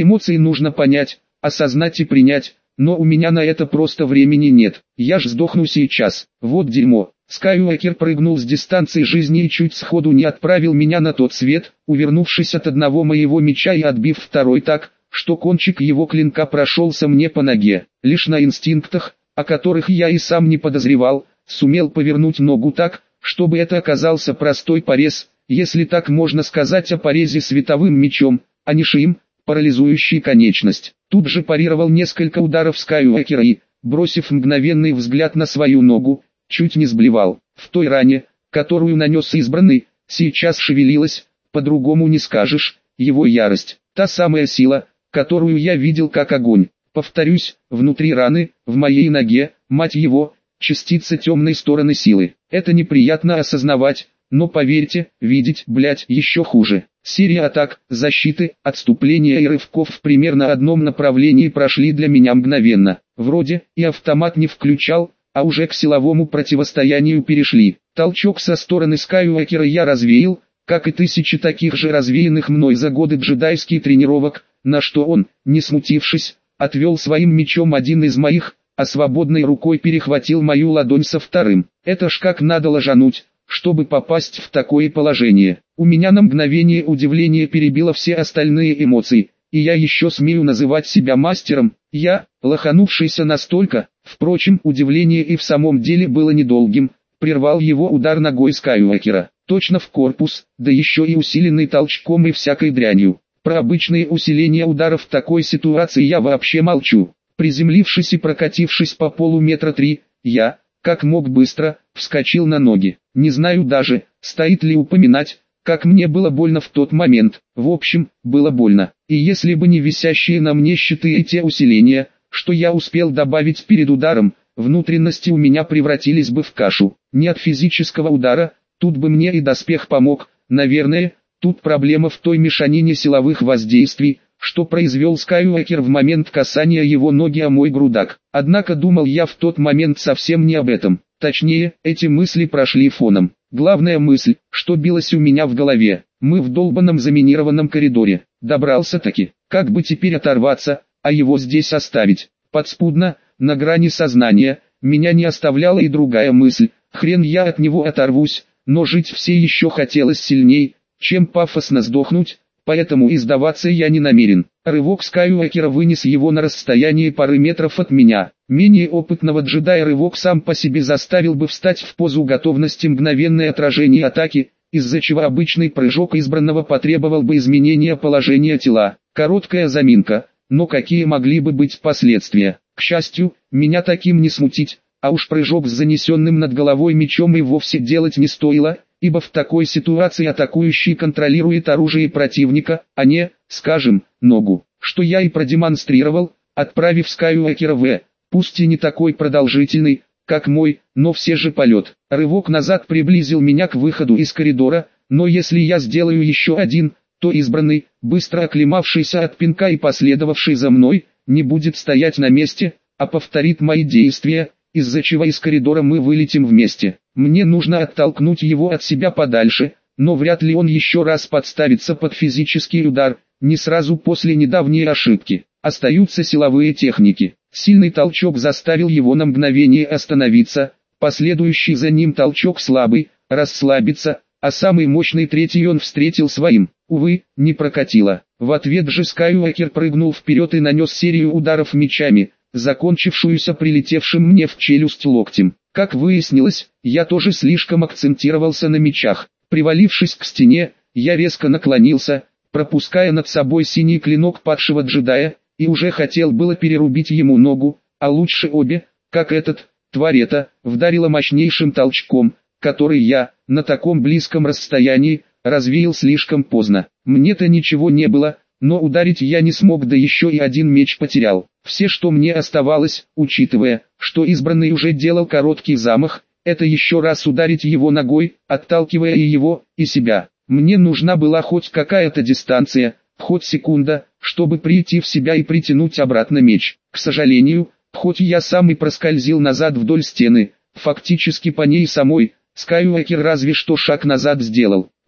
Эмоции нужно понять, осознать и принять, но у меня на это просто времени нет. Я ж сдохну сейчас. Вот дерьмо. Скайуокер прыгнул с дистанции жизни и чуть сходу не отправил меня на тот свет, увернувшись от одного моего меча и отбив второй так, что кончик его клинка прошелся мне по ноге. Лишь на инстинктах, о которых я и сам не подозревал, сумел повернуть ногу так, чтобы это оказался простой порез, если так можно сказать о порезе световым мечом, а не шием, парализующий конечность. Тут же парировал несколько ударов Скайуокера и, бросив мгновенный взгляд на свою ногу, чуть не сблевал. В той ране, которую нанес избранный, сейчас шевелилась, по-другому не скажешь, его ярость. Та самая сила, которую я видел как огонь. Повторюсь, внутри раны, в моей ноге, мать его, частица темной стороны силы. Это неприятно осознавать, но поверьте, видеть, блять, еще хуже. Серия атак, защиты, отступления и рывков в примерно одном направлении прошли для меня мгновенно. Вроде и автомат не включал, а уже к силовому противостоянию перешли. Толчок со стороны Скайуокера я развеял, как и тысячи таких же развеянных мной за годы джедайских тренировок, на что он, не смутившись, отвел своим мечом один из моих, а свободной рукой перехватил мою ладонь со вторым. Это ж как надо ложануть, чтобы попасть в такое положение. У меня на мгновение удивление перебило все остальные эмоции, и я еще смею называть себя мастером. Я, лоханувшийся настолько, впрочем, удивление и в самом деле было недолгим, прервал его удар ногой Скайуокера, точно в корпус, да еще и усиленный толчком и всякой дрянью. Про обычные усиления ударов в такой ситуации я вообще молчу. Приземлившись и прокатившись по полу метра 3, я, как мог быстро, вскочил на ноги. Не знаю даже, стоит ли упоминать, как мне было больно в тот момент. В общем, было больно. И если бы не висящие на мне щиты и те усиления, что я успел добавить перед ударом, внутренности у меня превратились бы в кашу. Не от физического удара, тут бы мне и доспех помог, наверное. Тут проблема в той мешанине силовых воздействий, что произвел Скайуокер в момент касания его ноги о мой грудак. Однако думал я в тот момент совсем не об этом. Точнее, эти мысли прошли фоном. Главная мысль, что билась у меня в голове: мы в долбанном заминированном коридоре. Добрался-таки, как бы теперь оторваться, а его здесь оставить? Подспудно, на грани сознания, меня не оставляла и другая мысль: хрен я от него оторвусь, но жить все еще хотелось сильней, чем пафосно сдохнуть, поэтому и сдаваться я не намерен. Рывок Скайуокера вынес его на расстояние пары метров от меня. Менее опытного джедая рывок сам по себе заставил бы встать в позу готовности мгновенное отражение атаки, из-за чего обычный прыжок избранного потребовал бы изменения положения тела. Короткая заминка, но какие могли бы быть последствия? К счастью, меня таким не смутить, а уж прыжок с занесенным над головой мечом и вовсе делать не стоило, ибо в такой ситуации атакующий контролирует оружие противника, а не, скажем, ногу, что я и продемонстрировал, отправив Скайуокера в, пусть и не такой продолжительный, как мой, но все же полет. Рывок назад приблизил меня к выходу из коридора, но если я сделаю еще один, то избранный, быстро оклемавшийся от пинка и последовавший за мной, не будет стоять на месте, а повторит мои действия, из-за чего из коридора мы вылетим вместе. Мне нужно оттолкнуть его от себя подальше, но вряд ли он еще раз подставится под физический удар, не сразу после недавней ошибки. Остаются силовые техники. Сильный толчок заставил его на мгновение остановиться, последующий за ним толчок слабый, расслабиться, а самый мощный третий он встретил своим. Увы, не прокатило. В ответ же Скайуокер прыгнул вперед и нанес серию ударов мечами, закончившуюся прилетевшим мне в челюсть локтем. Как выяснилось, я тоже слишком акцентировался на мечах. Привалившись к стене, я резко наклонился, пропуская над собой синий клинок падшего джедая, и уже хотел было перерубить ему ногу, а лучше обе, как этот, тварь эта, вдарила мощнейшим толчком, который я, на таком близком расстоянии, развеял слишком поздно. Мне-то ничего не было, но ударить я не смог, да еще и один меч потерял. Все, что мне оставалось, учитывая, что избранный уже делал короткий замах, это еще раз ударить его ногой, отталкивая и его, и себя. Мне нужна была хоть какая-то дистанция, хоть секунда, чтобы прийти в себя и притянуть обратно меч. К сожалению, хоть я сам и проскользил назад вдоль стены, фактически по ней самой, Скайуокер разве что шаг назад сделал.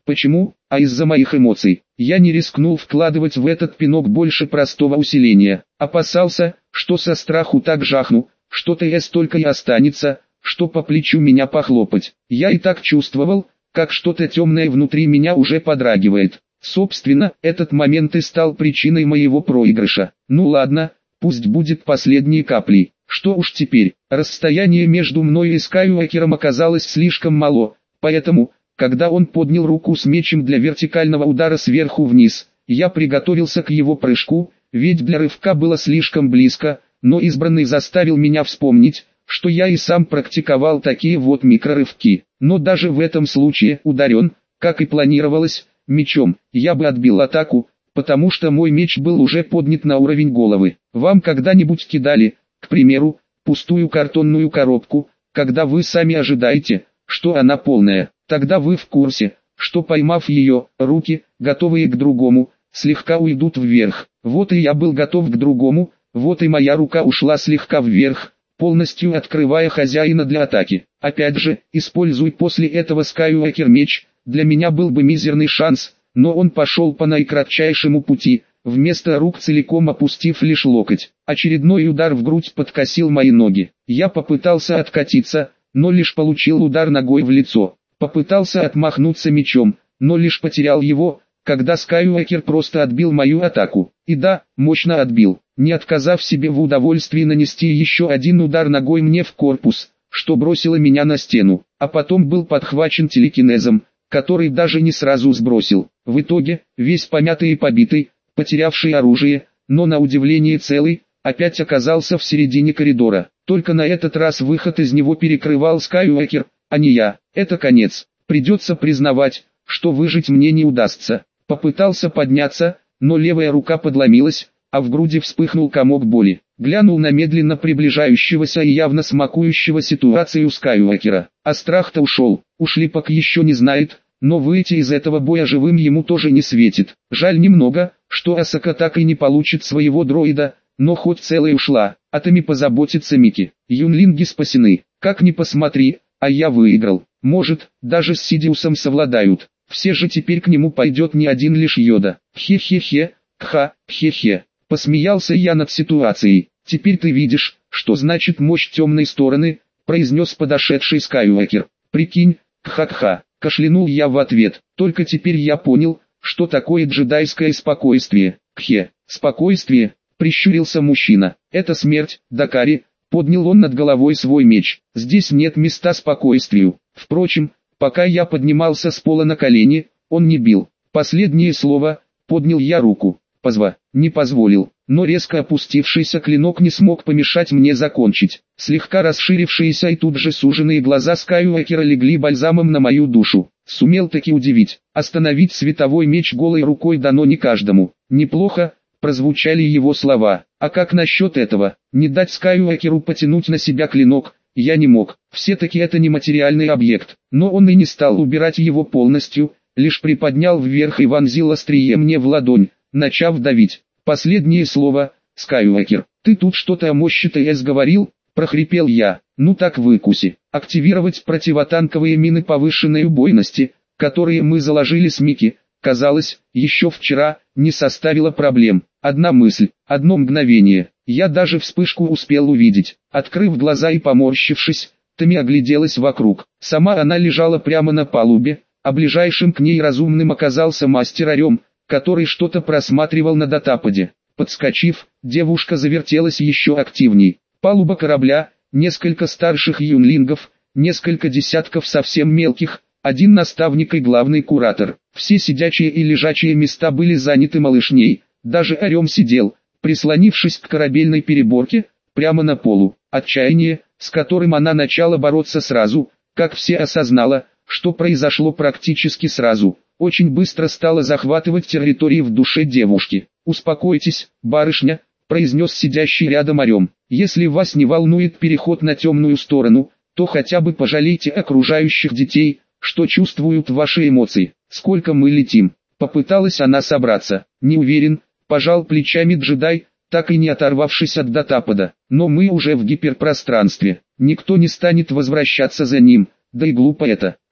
Почему? А из-за моих эмоций. Я не рискнул вкладывать в этот пинок больше простого усиления. Опасался, что со страху так жахну, что ТС только и останется, что по плечу меня похлопать. Я и так чувствовал, как что-то темное внутри меня уже подрагивает. Собственно, этот момент и стал причиной моего проигрыша. Ну ладно, пусть будет последней каплей. Что уж теперь, расстояние между мной и Скайуокером оказалось слишком мало, поэтому, когда он поднял руку с мечем для вертикального удара сверху вниз, я приготовился к его прыжку, ведь для рывка было слишком близко, но избранный заставил меня вспомнить, что я и сам практиковал такие вот микрорывки. Но даже в этом случае ударен, как и планировалось, мечом, я бы отбил атаку, потому что мой меч был уже поднят на уровень головы. Вам когда-нибудь кидали, к примеру, пустую картонную коробку, когда вы сами ожидаете, что она полная? Тогда вы в курсе, что поймав ее, руки, готовые к другому, слегка уйдут вверх. Вот и я был готов к другому, вот и моя рука ушла слегка вверх, полностью открывая хозяина для атаки. Опять же, используй после этого Скайуокер меч, для меня был бы мизерный шанс, но он пошел по наикратчайшему пути, вместо рук целиком опустив лишь локоть. Очередной удар в грудь подкосил мои ноги. Я попытался откатиться, но лишь получил удар ногой в лицо. Попытался отмахнуться мечом, но лишь потерял его, когда Скайуокер просто отбил мою атаку. И да, мощно отбил, не отказав себе в удовольствии нанести еще один удар ногой мне в корпус, что бросило меня на стену, а потом был подхвачен телекинезом, который даже не сразу сбросил. В итоге, весь помятый и побитый, потерявший оружие, но на удивление целый, опять оказался в середине коридора. Только на этот раз выход из него перекрывал Скайуокер, а не я. Это конец. Придется признавать, что выжить мне не удастся. Попытался подняться, но левая рука подломилась, а в груди вспыхнул комок боли. Глянул на медленно приближающегося и явно смакующего ситуацию Скайуокера. А страх-то ушел. Ушлипок еще не знает, но выйти из этого боя живым ему тоже не светит. Жаль немного, что Асака так и не получит своего дроида, но хоть целая ушла, а Тами позаботится Мики. Юнлинги спасены, как ни посмотри, а я выиграл. Может, даже с Сидиусом совладают. Все же теперь к нему пойдет не один лишь Йода. Хе-хе-хе, кха, хе-хе. Посмеялся я над ситуацией. Теперь ты видишь, что значит мощь темной стороны, произнес подошедший Скайуокер. Прикинь, кха-кха. Кашлянул я в ответ. Только теперь я понял, что такое джедайское спокойствие. Кхе, спокойствие, прищурился мужчина. Это смерть, Дакари. Поднял он над головой свой меч. Здесь нет места спокойствию. Впрочем, пока я поднимался с пола на колени, он не бил. Последнее слово, поднял я руку. Не позволил, но резко опустившийся клинок не смог помешать мне закончить. Слегка расширившиеся и тут же суженные глаза Скайуокера легли бальзамом на мою душу. Сумел таки удивить. Остановить световой меч голой рукой дано не каждому. Неплохо, прозвучали его слова. А как насчет этого? Не дать Скайуокеру потянуть на себя клинок, я не мог. Все-таки это не материальный объект. Но он и не стал убирать его полностью, лишь приподнял вверх и вонзил острие мне в ладонь, начав давить. Последнее слово, Скайуокер. Ты тут что-то о мощи ТС говорил? Прохрипел я. Ну так выкуси. Активировать противотанковые мины повышенной убойности, которые мы заложили с Мики, казалось, еще вчера, не составило проблем. Одна мысль, одно мгновение. Я даже вспышку успел увидеть. Открыв глаза и поморщившись, Тами огляделась вокруг. Сама она лежала прямо на палубе, а ближайшим к ней разумным оказался мастер Орем, который что-то просматривал на датападе. Подскочив, девушка завертелась еще активней. Палуба корабля, несколько старших юнлингов, несколько десятков совсем мелких, один наставник и главный куратор. Все сидячие и лежачие места были заняты малышней, даже Орем сидел, прислонившись к корабельной переборке, прямо на полу. Отчаяние, с которым она начала бороться сразу, как все осознала, что произошло практически сразу, очень быстро стало захватывать территории в душе девушки. «Успокойтесь, барышня», — произнес сидящий рядом Орем. «Если вас не волнует переход на темную сторону, то хотя бы пожалейте окружающих детей, что чувствуют ваши эмоции. Сколько мы летим?» Попыталась она собраться. «Не уверен», — пожал плечами джедай, так и не оторвавшись от датапада. «Но мы уже в гиперпространстве. Никто не станет возвращаться за ним, да и глупо это.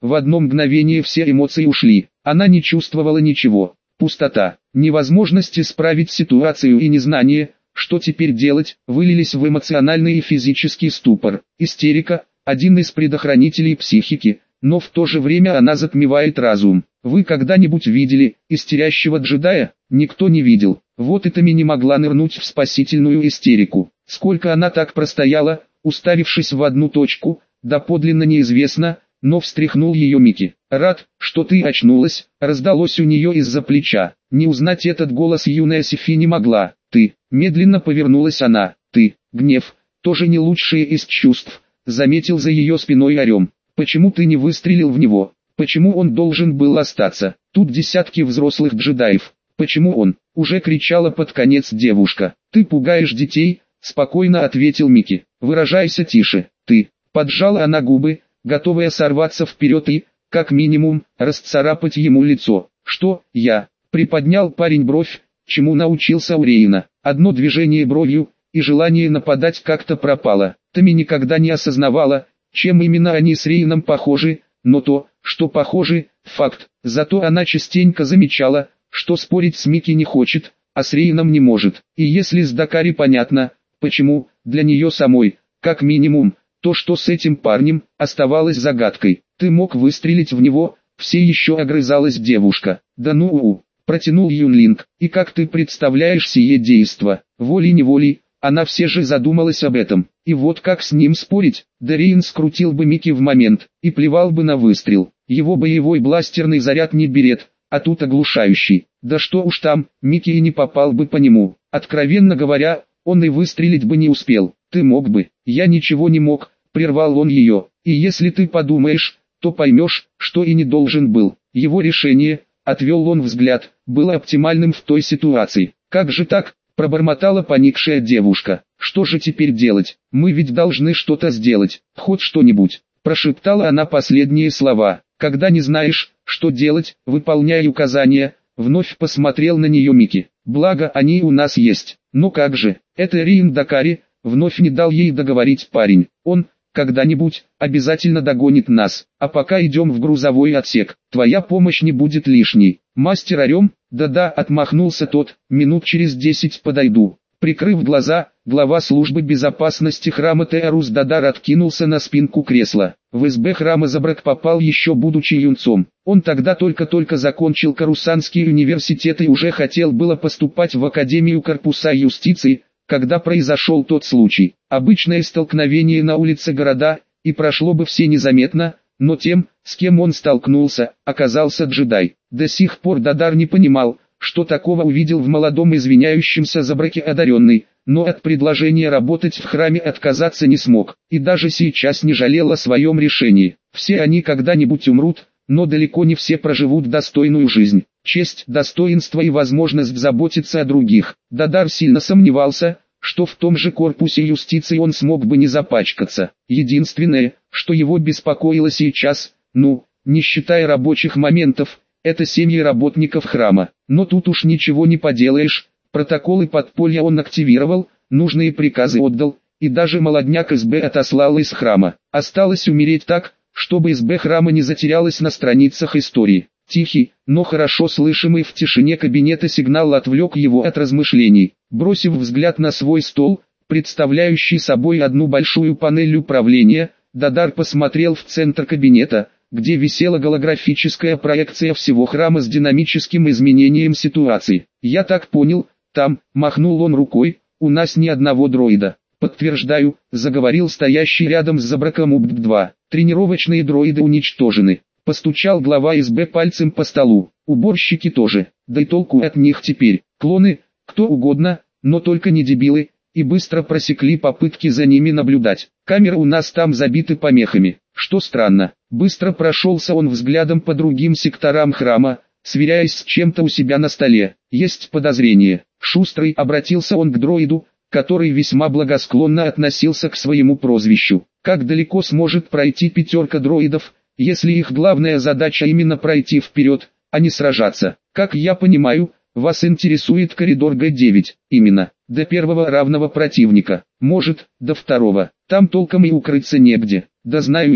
в одно мгновение все эмоции ушли. Она не чувствовала ничего. Пустота, невозможность исправить ситуацию и незнание, что теперь делать, вылились в эмоциональный и физический ступор. Истерика – один из предохранителей психики, но в то же время она затмевает разум. Вы когда-нибудь видели истерящего джедая? Никто не видел. Вот и Тами не могла нырнуть в спасительную истерику. Сколько она так простояла, уставившись в одну точку, доподлинно неизвестно, но встряхнул ее Микки. «Рад, что ты очнулась», раздалось у нее из-за плеча. Не узнать этот голос юная Сифи не могла. «Ты», медленно повернулась она, «ты», гнев, тоже не лучшее из чувств, заметил за ее спиной Орем. «Почему ты не выстрелил в него? Почему он должен был остаться? Тут десятки взрослых джедаев. Почему он?» Уже кричала под конец девушка. «Ты пугаешь детей», спокойно ответил Микки. «Выражайся тише, ты». Поджала она губы, готовая сорваться вперед и, как минимум, расцарапать ему лицо. «Что, я?» Приподнял парень бровь, чему научился у Рейна. Одно движение бровью, и желание нападать как-то пропало. Тами никогда не осознавала, чем именно они с Рейном похожи, но то, что похожи, факт. Зато она частенько замечала, что спорить с Микки не хочет, а с Рейном не может. И если с Дакари понятно, почему, для нее самой, как минимум, то, что с этим парнем, оставалось загадкой. «Ты мог выстрелить в него», все еще огрызалась девушка. «Да ну, протянул Юнлинг. «И как ты представляешь сие действо?» Волей-неволей, она все же задумалась об этом. И вот как с ним спорить? Дариен скрутил бы Микки в момент, и плевал бы на выстрел. Его боевой бластерный заряд не берет, а тут оглушающий. Да что уж там, Микки и не попал бы по нему. Откровенно говоря, он и выстрелить бы не успел. «Ты мог бы». «Я ничего не мог», прервал он ее. «И если ты подумаешь, то поймешь, что и не должен был». Его решение, отвел он взгляд, было оптимальным в той ситуации. «Как же так?» пробормотала поникшая девушка. «Что же теперь делать? Мы ведь должны что-то сделать, хоть что-нибудь», прошептала она последние слова. «Когда не знаешь, что делать, выполняй указания», вновь посмотрел на нее Микки. «Благо они у нас есть». «Ну как же, это Рейн Дакари», вновь не дал ей договорить парень. «Он, когда-нибудь, обязательно догонит нас, а пока идем в грузовой отсек, твоя помощь не будет лишней». «Мастер Орем?» «Да-да», отмахнулся тот, «минут через 10 подойду». Прикрыв глаза, глава службы безопасности храма Теорус Дадар откинулся на спинку кресла. В СБ храма Забрак попал еще будучи юнцом. Он тогда только-только закончил Карусанский университет и уже хотел было поступать в Академию Корпуса юстиции, когда произошел тот случай. Обычное столкновение на улице города, и прошло бы все незаметно, но тем, с кем он столкнулся, оказался джедай. До сих пор Дадар не понимал, что такого увидел в молодом извиняющемся Забраке одаренный, но от предложения работать в храме отказаться не смог, и даже сейчас не жалел о своем решении. Все они когда-нибудь умрут, но далеко не все проживут достойную жизнь. Честь, достоинство и возможность заботиться о других. Дадар сильно сомневался, что в том же корпусе юстиции он смог бы не запачкаться. Единственное, что его беспокоило сейчас, не считая рабочих моментов, это семьи работников храма. Но тут уж ничего не поделаешь, протоколы подполья он активировал, нужные приказы отдал, и даже молодняк СБ отослал из храма. Осталось умереть так, чтобы СБ храма не затерялась на страницах истории. Тихий, но хорошо слышимый в тишине кабинета сигнал отвлек его от размышлений. Бросив взгляд на свой стол, представляющий собой одну большую панель управления, Дадар посмотрел в центр кабинета, где висела голографическая проекция всего храма с динамическим изменением ситуации. «Я так понял, там», махнул он рукой, «у нас ни одного дроида». «Подтверждаю», заговорил стоящий рядом с Забраком УБД-2. «Тренировочные дроиды уничтожены». Постучал глава СБ пальцем по столу. «Уборщики тоже, да и толку от них теперь. Клоны, кто угодно, но только не дебилы», и быстро просекли попытки за ними наблюдать. «Камеры у нас там забиты помехами, что странно». Быстро прошелся он взглядом по другим секторам храма, сверяясь с чем-то у себя на столе. «Есть подозрение». Шустрый, обратился он к дроиду, который весьма благосклонно относился к своему прозвищу. «Как далеко сможет пройти 5 дроидов, если их главная задача именно пройти вперед, а не сражаться? Как я понимаю, вас интересует коридор Г9, именно, до первого равного противника, может, до второго, там толком и укрыться негде». «Да знаю я»,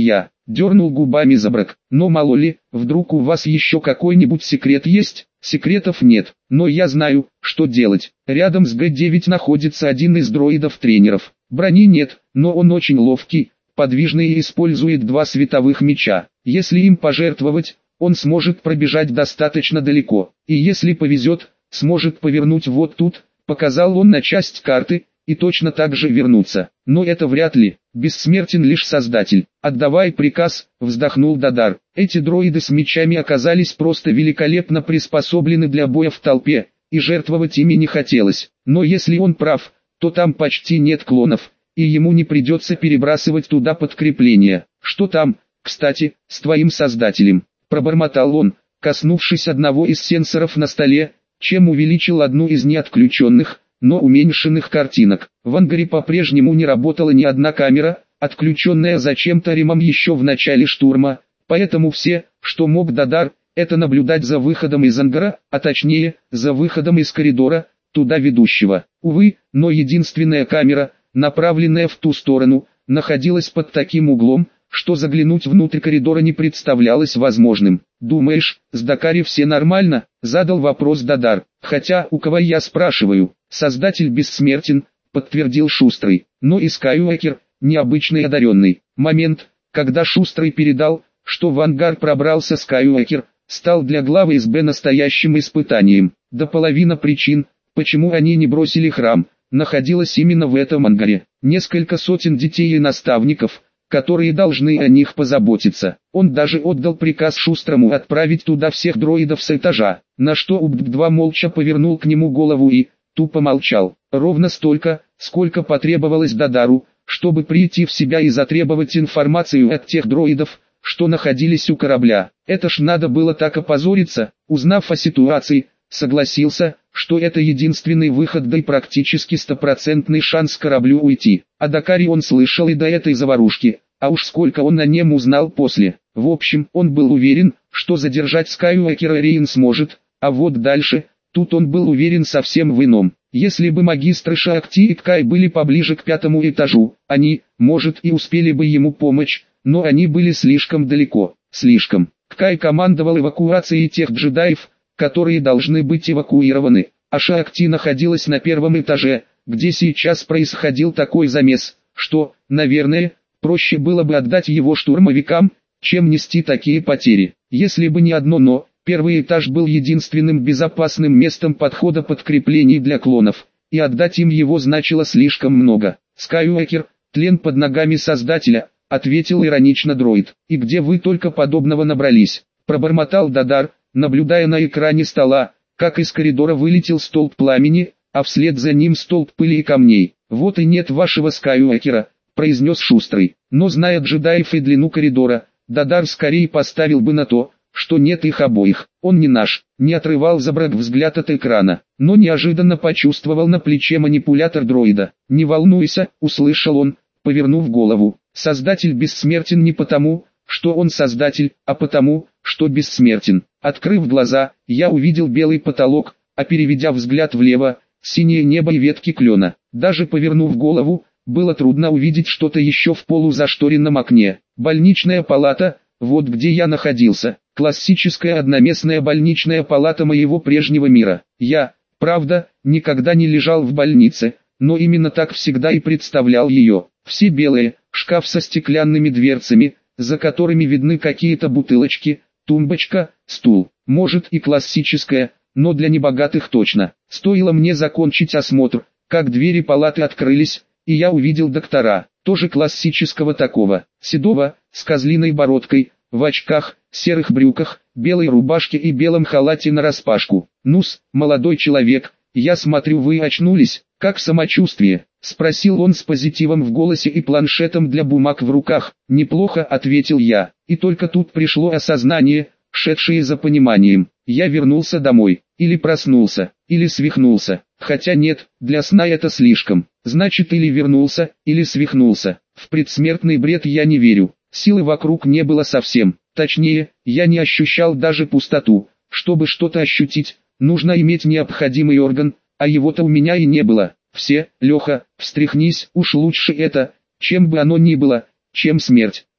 дернул губами Забрак. Но мало ли, вдруг у вас еще какой-нибудь секрет есть? Секретов нет, но я знаю, что делать. Рядом с Г-9 находится один из дроидов-тренеров. Брони нет, но он очень ловкий, подвижный и использует 2 световых меча. Если им пожертвовать, он сможет пробежать достаточно далеко. И если повезет, сможет повернуть вот тут, показал он на часть карты, и точно так же вернуться. Но это вряд ли, бессмертен лишь Создатель. Отдавай приказ, вздохнул Дадар. Эти дроиды с мечами оказались просто великолепно приспособлены для боя в толпе, и жертвовать ими не хотелось. Но если он прав, то там почти нет клонов, и ему не придется перебрасывать туда подкрепления. Что там, кстати, с твоим Создателем? Пробормотал он, коснувшись одного из сенсоров на столе, чем увеличил одну из неотключенных, но уменьшенных картинок. В ангаре по-прежнему не работала ни одна камера, отключенная зачем-то Римом еще в начале штурма, поэтому все, что мог Дадар, это наблюдать за выходом из ангара, а точнее, за выходом из коридора, туда ведущего. Увы, но единственная камера, направленная в ту сторону, находилась под таким углом, что заглянуть внутрь коридора не представлялось возможным. «Думаешь, с Дакари все нормально?» – задал вопрос Дадар. «Хотя, у кого я спрашиваю? Создатель бессмертен», – подтвердил Шустрый. «Но и Скайуокер, необычный одаренный». Момент, когда Шустрый передал, что в ангар пробрался Скайуокер, стал для главы СБ настоящим испытанием. До половины причин, почему они не бросили храм, находилась именно в этом ангаре. Несколько сотен детей и наставников, которые должны о них позаботиться. Он даже отдал приказ Шустрому отправить туда всех дроидов с этажа, на что УБД-2 молча повернул к нему голову и тупо молчал. Ровно столько, сколько потребовалось Дадару, чтобы прийти в себя и затребовать информацию от тех дроидов, что находились у корабля. Это ж надо было так опозориться. Узнав о ситуации, согласился, что это единственный выход, да и практически стопроцентный шанс кораблю уйти. О Дакаре он слышал и до этой заварушки, а уж сколько он о нем узнал после. В общем, он был уверен, что задержать Скайуокера Рейн сможет, а вот дальше, тут он был уверен совсем в ином. Если бы магистры Шаакти и Кай были поближе к 5-му этажу, они, может, и успели бы ему помочь, но они были слишком далеко, слишком. Кай командовал эвакуацией тех джедаев, которые должны быть эвакуированы, а Шаакти находилась на 1-м этаже, где сейчас происходил такой замес, что, наверное, проще было бы отдать его штурмовикам, чем нести такие потери. Если бы не одно «но», 1-й этаж был единственным безопасным местом подхода подкреплений для клонов, и отдать им его значило слишком много. «Скайуокер, тлен под ногами Создателя», — ответил иронично дроид. «И где вы только подобного набрались?» — пробормотал Дадар, наблюдая на экране стола, как из коридора вылетел столб пламени, а вслед за ним столб пыли и камней. «Вот и нет вашего Скайуокера», — произнес Шустрый. Но зная джедаев и длину коридора, Дадар скорее поставил бы на то, что нет их обоих. «Он не наш», — не отрывал Забрак взгляд от экрана, но неожиданно почувствовал на плече манипулятор дроида. «Не волнуйся», — услышал он, повернув голову. «Создатель бессмертен не потому, что он создатель, а потому, что бессмертен». Открыв глаза, я увидел белый потолок, а переведя взгляд влево, синее небо и ветки клена. Даже повернув голову, было трудно увидеть что-то еще в полузашторенном окне. Больничная палата, вот где я находился. Классическая одноместная больничная палата моего прежнего мира. Я, правда, никогда не лежал в больнице, но именно так всегда и представлял ее. Все белые, шкаф со стеклянными дверцами, за которыми видны какие-то бутылочки, тумбочка, стул. Может и классическая, но для небогатых точно. Стоило мне закончить осмотр, как двери палаты открылись, и я увидел доктора, тоже классического такого, седого, с козлиной бородкой, в очках, серых брюках, белой рубашке и белом халате нараспашку. «Ну-с, молодой человек, я смотрю, вы очнулись, как самочувствие?» — спросил он с позитивом в голосе и планшетом для бумаг в руках. «Неплохо», — ответил я, и только тут пришло осознание, шедшее за пониманием. Я вернулся домой, или проснулся, или свихнулся, хотя нет, для сна это слишком. Значит, или вернулся, или свихнулся. В предсмертный бред я не верю. Силы вокруг не было совсем. Точнее, я не ощущал даже пустоту. Чтобы что-то ощутить, нужно иметь необходимый орган, а его-то у меня и не было. Все, Леха, встряхнись, уж лучше это, чем бы оно ни было, чем смерть.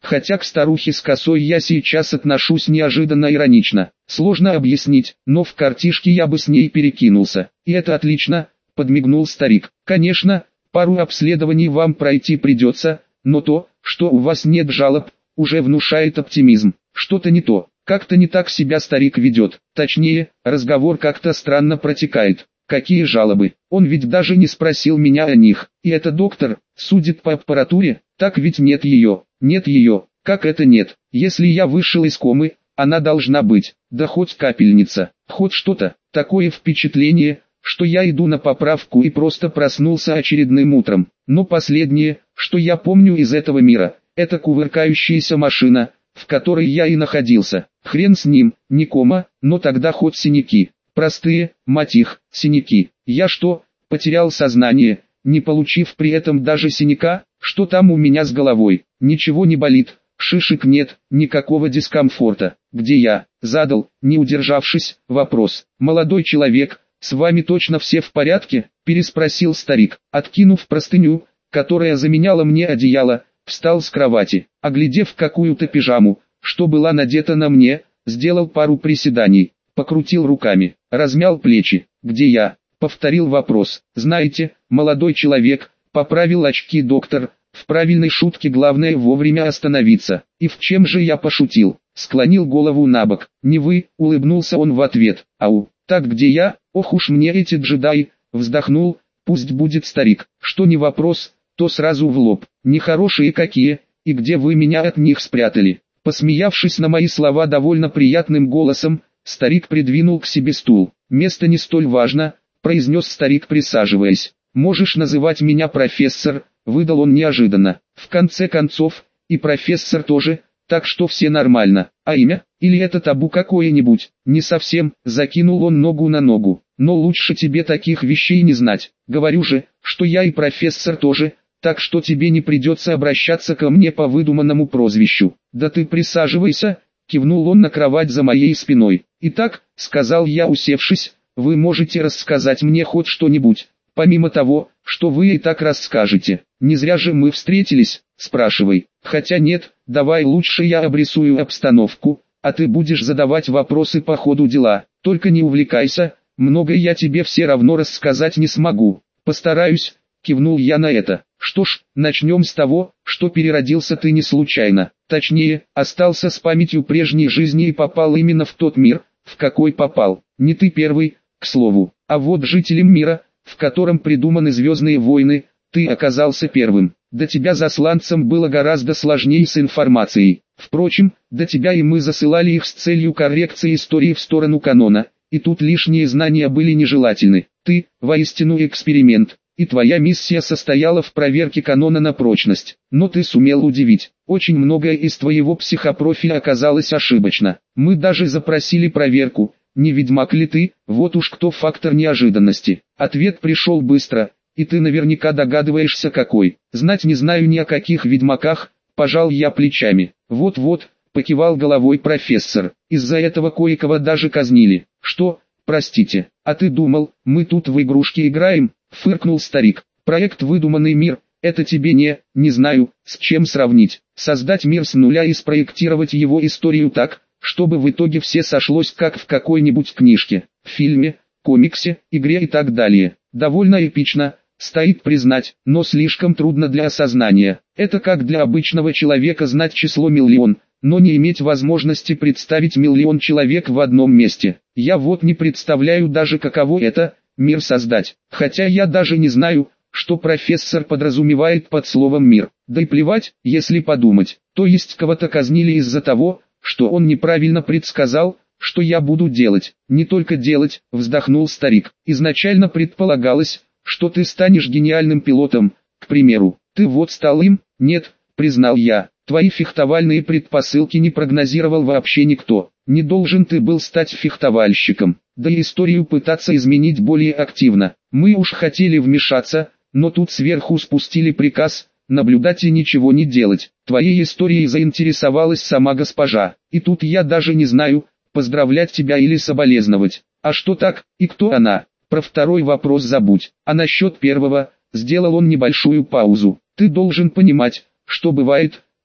хотя к старухе с косой я сейчас отношусь неожиданно иронично. Сложно объяснить, но в картишке я бы с ней перекинулся. И это отлично, подмигнул старик. Конечно, пару обследований вам пройти придется, но то, что у вас нет жалоб, уже внушает оптимизм. Что-то не то, как-то не так себя старик ведет. Точнее, разговор как-то странно протекает. Какие жалобы? Он ведь даже не спросил меня о них. И это доктор, судит по аппаратуре, так ведь нет ее. Нет ее, как это нет? Если я вышел из комы, она должна быть. Да хоть капельница, хоть что-то. Такое впечатление, что я иду на поправку и просто проснулся очередным утром. Но последнее, что я помню из этого мира, это кувыркающаяся машина, в которой я и находился. Хрен с ним, не кома, но тогда хоть синяки. Простые, мать их, синяки. Я что, потерял сознание, не получив при этом даже синяка? Что там у меня с головой? Ничего не болит, шишек нет, никакого дискомфорта. Где я? Задал, не удержавшись, вопрос. Молодой человек, с вами точно все в порядке? Переспросил старик, откинув простыню, которая заменяла мне одеяло, встал с кровати, оглядев какую-то пижаму, что была надета на мне, сделал пару приседаний, покрутил руками, размял плечи. Где я? Повторил вопрос. Знаете, молодой человек, поправил очки доктор, в правильной шутке главное вовремя остановиться. И в чем же я пошутил? Склонил голову набок. Не вы, улыбнулся он в ответ. Ау, так где я? Ох уж мне эти джедаи, вздохнул, пусть будет старик. Что не вопрос, то сразу в лоб. Нехорошие какие, и где вы меня от них спрятали? Посмеявшись на мои слова довольно приятным голосом, старик придвинул к себе стул. Место не столь важно, произнес старик, присаживаясь. Можешь называть меня профессор, выдал он неожиданно. В конце концов, и профессор тоже, так что все нормально. А имя? Или это табу какое-нибудь? Не совсем, закинул он ногу на ногу. Но лучше тебе таких вещей не знать. Говорю же, что я и профессор тоже, так что тебе не придется обращаться ко мне по выдуманному прозвищу. Да ты присаживайся, кивнул он на кровать за моей спиной. Итак, сказал я, усевшись, вы можете рассказать мне хоть что-нибудь, помимо того, что вы и так расскажете. Не зря же мы встретились, спрашивай. Хотя нет, давай лучше я обрисую обстановку, а ты будешь задавать вопросы по ходу дела. Только не увлекайся, многое я тебе все равно рассказать не смогу. Постараюсь, кивнул я на это. Что ж, начнем с того, что переродился ты не случайно. Точнее, остался с памятью прежней жизни и попал именно в тот мир, в какой попал. Не ты первый, к слову, а вот жителем мира, в котором придуманы «Звездные войны», ты оказался первым. До тебя засланцам было гораздо сложнее с информацией. Впрочем, до тебя и мы засылали их с целью коррекции истории в сторону канона, и тут лишние знания были нежелательны. Ты, воистину эксперимент, и твоя миссия состояла в проверке канона на прочность. Но ты сумел удивить. Очень многое из твоего психопрофиля оказалось ошибочно. Мы даже запросили проверку, не ведьмак ли ты, вот уж кто фактор неожиданности. Ответ пришел быстро, и ты наверняка догадываешься какой. Знать не знаю ни о каких ведьмаках, пожал я плечами. Вот-вот, покивал головой профессор. Из-за этого кое-кого даже казнили. Что, простите, а ты думал, мы тут в игрушки играем? Фыркнул старик. Проект «Выдуманный мир» — это тебе не знаю, с чем сравнить. Создать мир с нуля и спроектировать его историю так, чтобы в итоге все сошлось как в какой-нибудь книжке, фильме, комиксе, игре и так далее. Довольно эпично, стоит признать, но слишком трудно для осознания. Это как для обычного человека знать число миллион, но не иметь возможности представить миллион человек в одном месте. Я вот не представляю даже каково это, мир создать. Хотя я даже не знаю, что профессор подразумевает под словом «мир». Да и плевать, если подумать. То есть кого-то казнили из-за того, что он неправильно предсказал, что я буду делать. Не только делать, вздохнул старик. Изначально предполагалось, что ты станешь гениальным пилотом, к примеру. Ты вот стал им? Нет, признал я. Твои фехтовальные предпосылки не прогнозировал вообще никто. Не должен ты был стать фехтовальщиком. Да и историю пытаться изменить более активно. Мы уж хотели вмешаться, но тут сверху спустили приказ наблюдать и ничего не делать. Твоей историей заинтересовалась сама госпожа. И тут я даже не знаю, поздравлять тебя или соболезновать. А что так, и кто она? Про второй вопрос забудь. А насчет первого, сделал он небольшую паузу. Ты должен понимать, что бывает,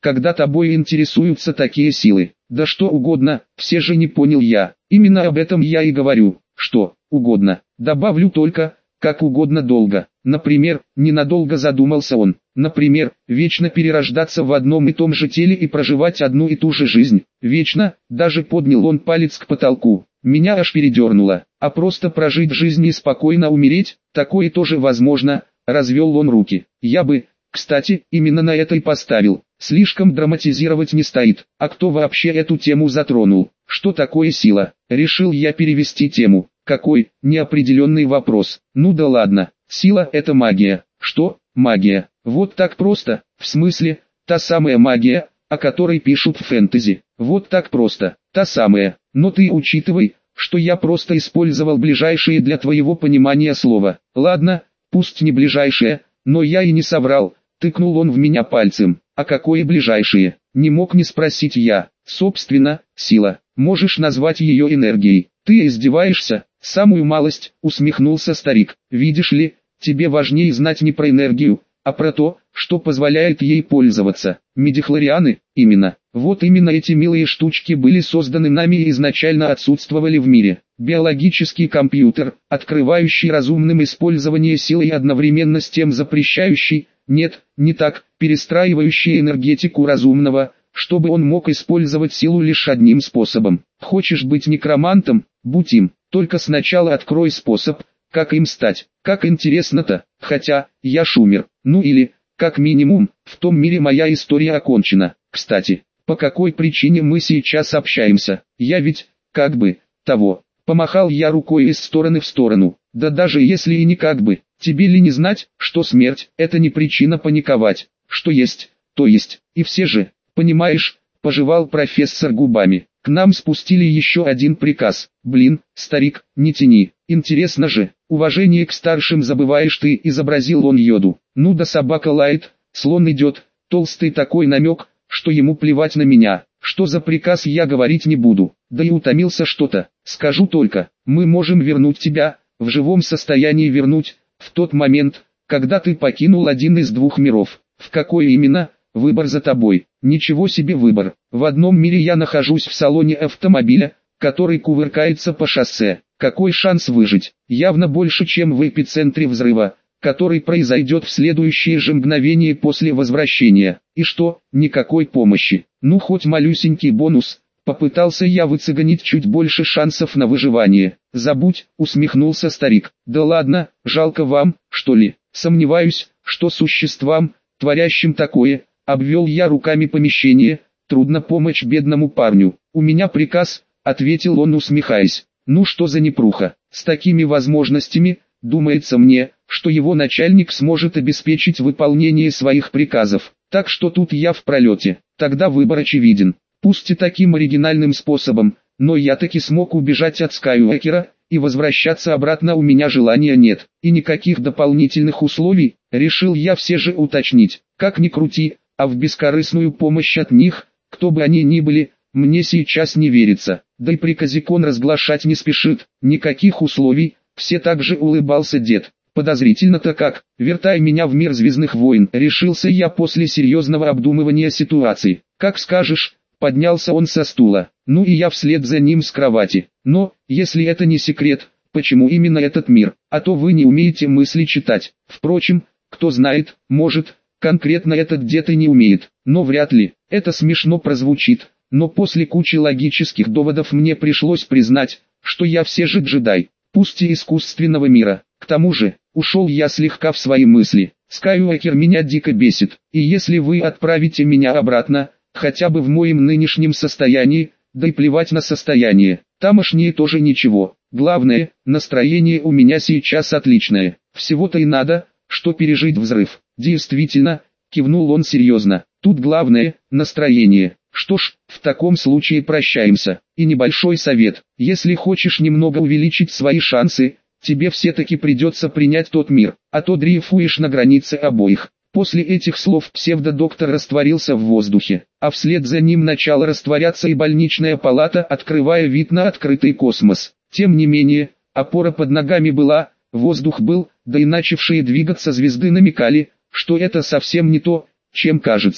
когда тобой интересуются такие силы? Да что угодно, все же не понял я. Именно об этом я и говорю, что угодно. Добавлю только, как угодно долго. Например, ненадолго задумался он. Например, вечно перерождаться в одном и том же теле и проживать одну и ту же жизнь. Вечно, даже поднял он палец к потолку. Меня аж передернуло. А просто прожить жизнь и спокойно умереть, такое тоже возможно, развел он руки. Я бы, кстати, именно на это и поставил. Слишком драматизировать не стоит. А кто вообще эту тему затронул? Что такое сила? Решил я перевести тему. Какой? Неопределенный вопрос. Ну да ладно. Сила – это магия. Что? Магия. Вот так просто. В смысле, та самая магия, о которой пишут в фэнтези. Вот так просто. Та самая. Но ты учитывай, что я просто использовал ближайшие для твоего понимания слова. Ладно, пусть не ближайшие, но я и не соврал. Тыкнул он в меня пальцем. А какое ближайшие? Не мог не спросить я. Собственно, сила. Можешь назвать ее энергией. Ты издеваешься? Самую малость, усмехнулся старик. Видишь ли, тебе важнее знать не про энергию, а про то, что позволяет ей пользоваться. Мидихлорианы, именно. Вот именно эти милые штучки были созданы нами и изначально отсутствовали в мире. Биологический компьютер, открывающий разумным использование силы и одновременно с тем запрещающий, нет, не так, перестраивающий энергетику разумного, чтобы он мог использовать силу лишь одним способом. Хочешь быть некромантом? Будь им, только сначала открой способ, как им стать. Как интересно-то, хотя, я шумер, ну или, как минимум, в том мире моя история окончена. Кстати, по какой причине мы сейчас общаемся? Я ведь, как бы, того, помахал я рукой из стороны в сторону. Да даже если и не как бы, тебе ли не знать, что смерть – это не причина паниковать, что есть, то есть, и все же, понимаешь, пожевал профессор губами. К нам спустили еще один приказ. Блин, старик, не тяни. Интересно же, уважение к старшим забываешь ты, изобразил он Йоду. Ну да собака лает, слон идет, толстый такой намек, что ему плевать на меня. Что за приказ я говорить не буду. Да и утомился что-то. Скажу только, мы можем вернуть тебя, в живом состоянии вернуть, в тот момент, когда ты покинул один из двух миров. В какой именно? Выбор за тобой. Ничего себе выбор. В одном мире я нахожусь в салоне автомобиля, который кувыркается по шоссе. Какой шанс выжить? Явно больше, чем в эпицентре взрыва, который произойдет в следующее же мгновение после возвращения. И что? Никакой помощи. Ну хоть малюсенький бонус. Попытался я выцегонить чуть больше шансов на выживание. Забудь, усмехнулся старик. Да ладно, жалко вам, что ли? Сомневаюсь, что существам, творящим такое, обвел я руками помещение, трудно помочь бедному парню. У меня приказ, ответил он, усмехаясь. Ну что за непруха, с такими возможностями, думается мне, что его начальник сможет обеспечить выполнение своих приказов. Так что тут я в пролете, тогда выбор очевиден. Пусть и таким оригинальным способом, но я таки смог убежать от Скайуокера, и возвращаться обратно у меня желания нет. И никаких дополнительных условий, решил я все же уточнить. Как ни крути, а в бескорыстную помощь от них, кто бы они ни были, мне сейчас не верится. Да и приказикон разглашать не спешит. Никаких условий, все так же улыбался дед. Подозрительно-то как, вертай меня в мир Звездных войн. Решился я после серьезного обдумывания ситуации. Как скажешь. Поднялся он со стула, ну и я вслед за ним с кровати. Но, если это не секрет, почему именно этот мир, а то вы не умеете мысли читать. Впрочем, кто знает, может, конкретно этот дед и не умеет, но вряд ли. Это смешно прозвучит, но после кучи логических доводов мне пришлось признать, что я все же джедай, пусть и искусственного мира. К тому же, ушел я слегка в свои мысли. Скайуокер меня дико бесит, и если вы отправите меня обратно, хотя бы в моем нынешнем состоянии, да и плевать на состояние, тамошнее тоже ничего. Главное, настроение у меня сейчас отличное. Всего-то и надо, что пережить взрыв. Действительно, кивнул он серьезно. Тут главное, настроение. Что ж, в таком случае прощаемся. И небольшой совет. Если хочешь немного увеличить свои шансы, тебе все-таки придется принять тот мир, а то дрейфуешь на границе обоих. После этих слов псевдодоктор растворился в воздухе, а вслед за ним начала растворяться и больничная палата, открывая вид на открытый космос. Тем не менее, опора под ногами была, воздух был, да и начавшие двигаться звезды намекали, что это совсем не то, чем кажется.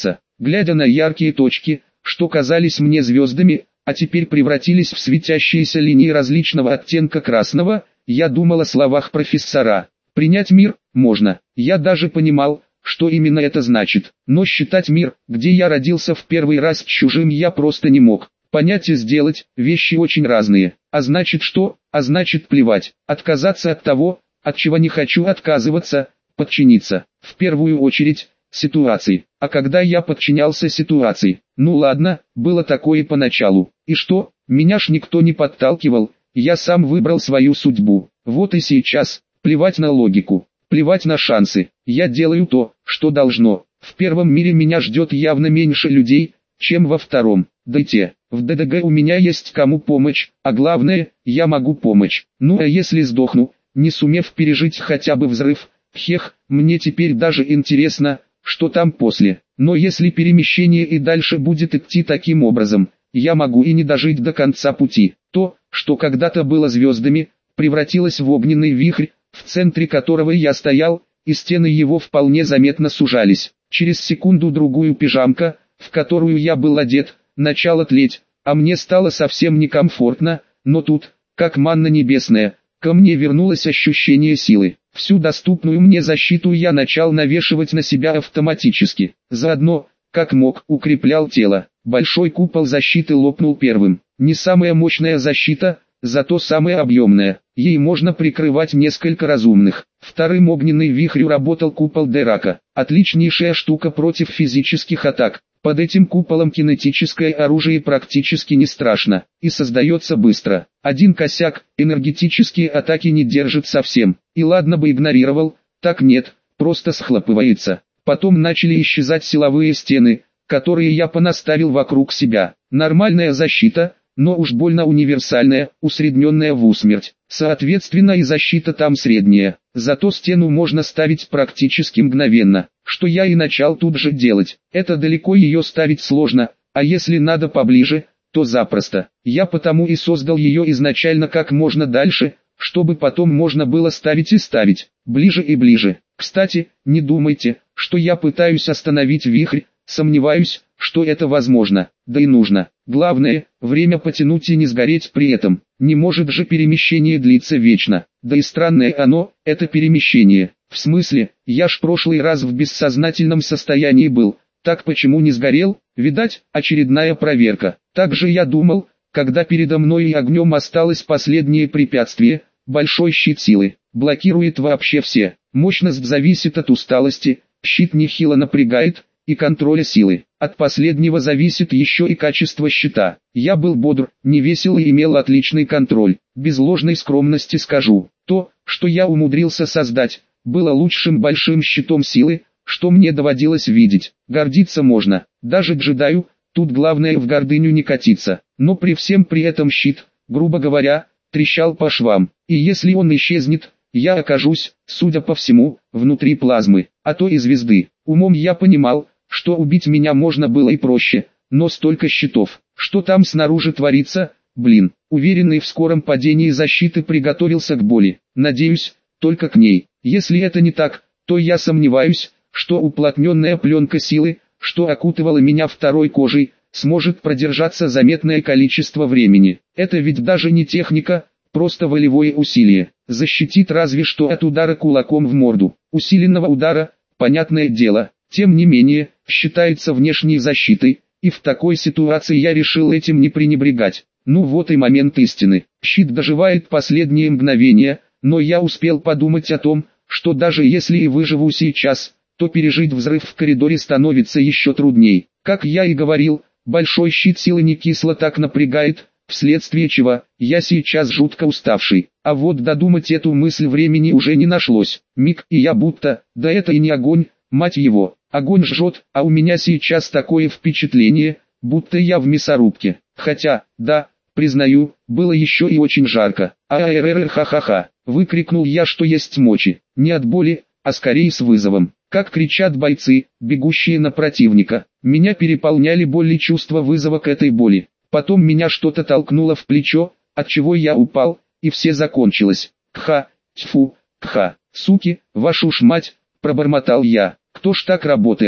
глядя на яркие точки, что казались мне звездами, а теперь превратились в светящиеся линии различного оттенка красного, я думал о словах профессора. Принять мир можно. Я даже понимал, что именно это значит. Но считать мир, где я родился в первый раз, чужим я просто не мог. Понять и сделать – вещи очень разные. А значит что? А значит плевать. Отказаться от того, от чего не хочу отказываться, подчиниться. В первую очередь, ситуации. А когда я подчинялся ситуации, ну ладно, было такое поначалу. И что? Меня ж никто не подталкивал, я сам выбрал свою судьбу. Вот и сейчас, плевать на логику, плевать на шансы. Я делаю то, что должно. В первом мире меня ждет явно меньше людей, чем во втором. Да и те, в ДДГ у меня есть кому помочь, а главное, я могу помочь. Ну а если сдохну, не сумев пережить хотя бы взрыв, хех, мне теперь даже интересно, что там после. Но если перемещение и дальше будет идти таким образом, я могу и не дожить до конца пути. То, что когда-то было звездами, превратилось в огненный вихрь, в центре которого я стоял, и стены его вполне заметно сужались. Через секунду-другую пижамка, в которую я был одет, начала тлеть, а мне стало совсем некомфортно, но тут, как манна небесная, ко мне вернулось ощущение силы. Всю доступную мне защиту я начал навешивать на себя автоматически. Заодно, как мог, укреплял тело. Большой купол защиты лопнул первым. Не самая мощная защита, зато самая объемная. Ей можно прикрывать несколько разумных. Вторым огненный вихрь работал купол Дерака. Отличнейшая штука против физических атак. Под этим куполом кинетическое оружие практически не страшно, и создается быстро. Один косяк, энергетические атаки не держит совсем. И ладно бы игнорировал, так нет, просто схлопывается. Потом начали исчезать силовые стены, которые я понаставил вокруг себя. Нормальная защита, но уж больно универсальная, усредненная в усмерть. Соответственно и защита там средняя. Зато стену можно ставить практически мгновенно, что я и начал тут же делать. Это далеко ее ставить сложно, а если надо поближе, то запросто. Я потому и создал ее изначально как можно дальше, чтобы потом можно было ставить и ставить, ближе и ближе. Кстати, не думайте, что я пытаюсь остановить вихрь, сомневаюсь, что это возможно, да и нужно. Главное, время потянуть и не сгореть при этом. Не может же перемещение длиться вечно. Да и странное оно, это перемещение. В смысле, я ж прошлый раз в бессознательном состоянии был, так почему не сгорел? Видать, очередная проверка. Так же я думал, когда передо мной и огнем осталось последнее препятствие, большой щит силы. Блокирует вообще все. Мощность зависит от усталости, щит нехило напрягает, и контроля силы. От последнего зависит еще и качество щита. Я был бодр, не весел и имел отличный контроль. Без ложной скромности скажу, то, что я умудрился создать, было лучшим большим щитом силы, что мне доводилось видеть. Гордиться можно, даже джедаю, тут главное в гордыню не катиться. Но при всем при этом щит, грубо говоря, трещал по швам. И если он исчезнет, я окажусь, судя по всему, внутри плазмы, а то и звезды. Умом я понимал, что убить меня можно было и проще, но столько щитов, что там снаружи творится, блин. Уверенный в скором падении защиты приготовился к боли, надеюсь, только к ней. Если это не так, то я сомневаюсь, что уплотненная пленка силы, что окутывала меня второй кожей, сможет продержаться заметное количество времени. Это ведь даже не техника, просто волевое усилие. Защитит разве что от удара кулаком в морду. Усиленного удара, понятное дело, тем не менее, считается внешней защитой, и в такой ситуации я решил этим не пренебрегать. Ну вот и момент истины. Щит доживает последние мгновения, но я успел подумать о том, что даже если и выживу сейчас, то пережить взрыв в коридоре становится еще трудней. Как я и говорил, большой щит силы не кисло так напрягает, вследствие чего я сейчас жутко уставший. А вот додумать эту мысль времени уже не нашлось. Миг, и я будто, да это и не огонь, мать его, огонь жжет, а у меня сейчас такое впечатление, будто я в мясорубке. Хотя, да, признаю, было еще и очень жарко. Ха-ха-ха, выкрикнул я, что есть мочи, не от боли, а скорее с вызовом. Как кричат бойцы, бегущие на противника. Меня переполняли боль и чувство вызова к этой боли. Потом меня что-то толкнуло в плечо, от чего я упал, и все закончилось. Кха, тьфу, кха, суки, вашу ж мать, пробормотал я. Кто ж так работает?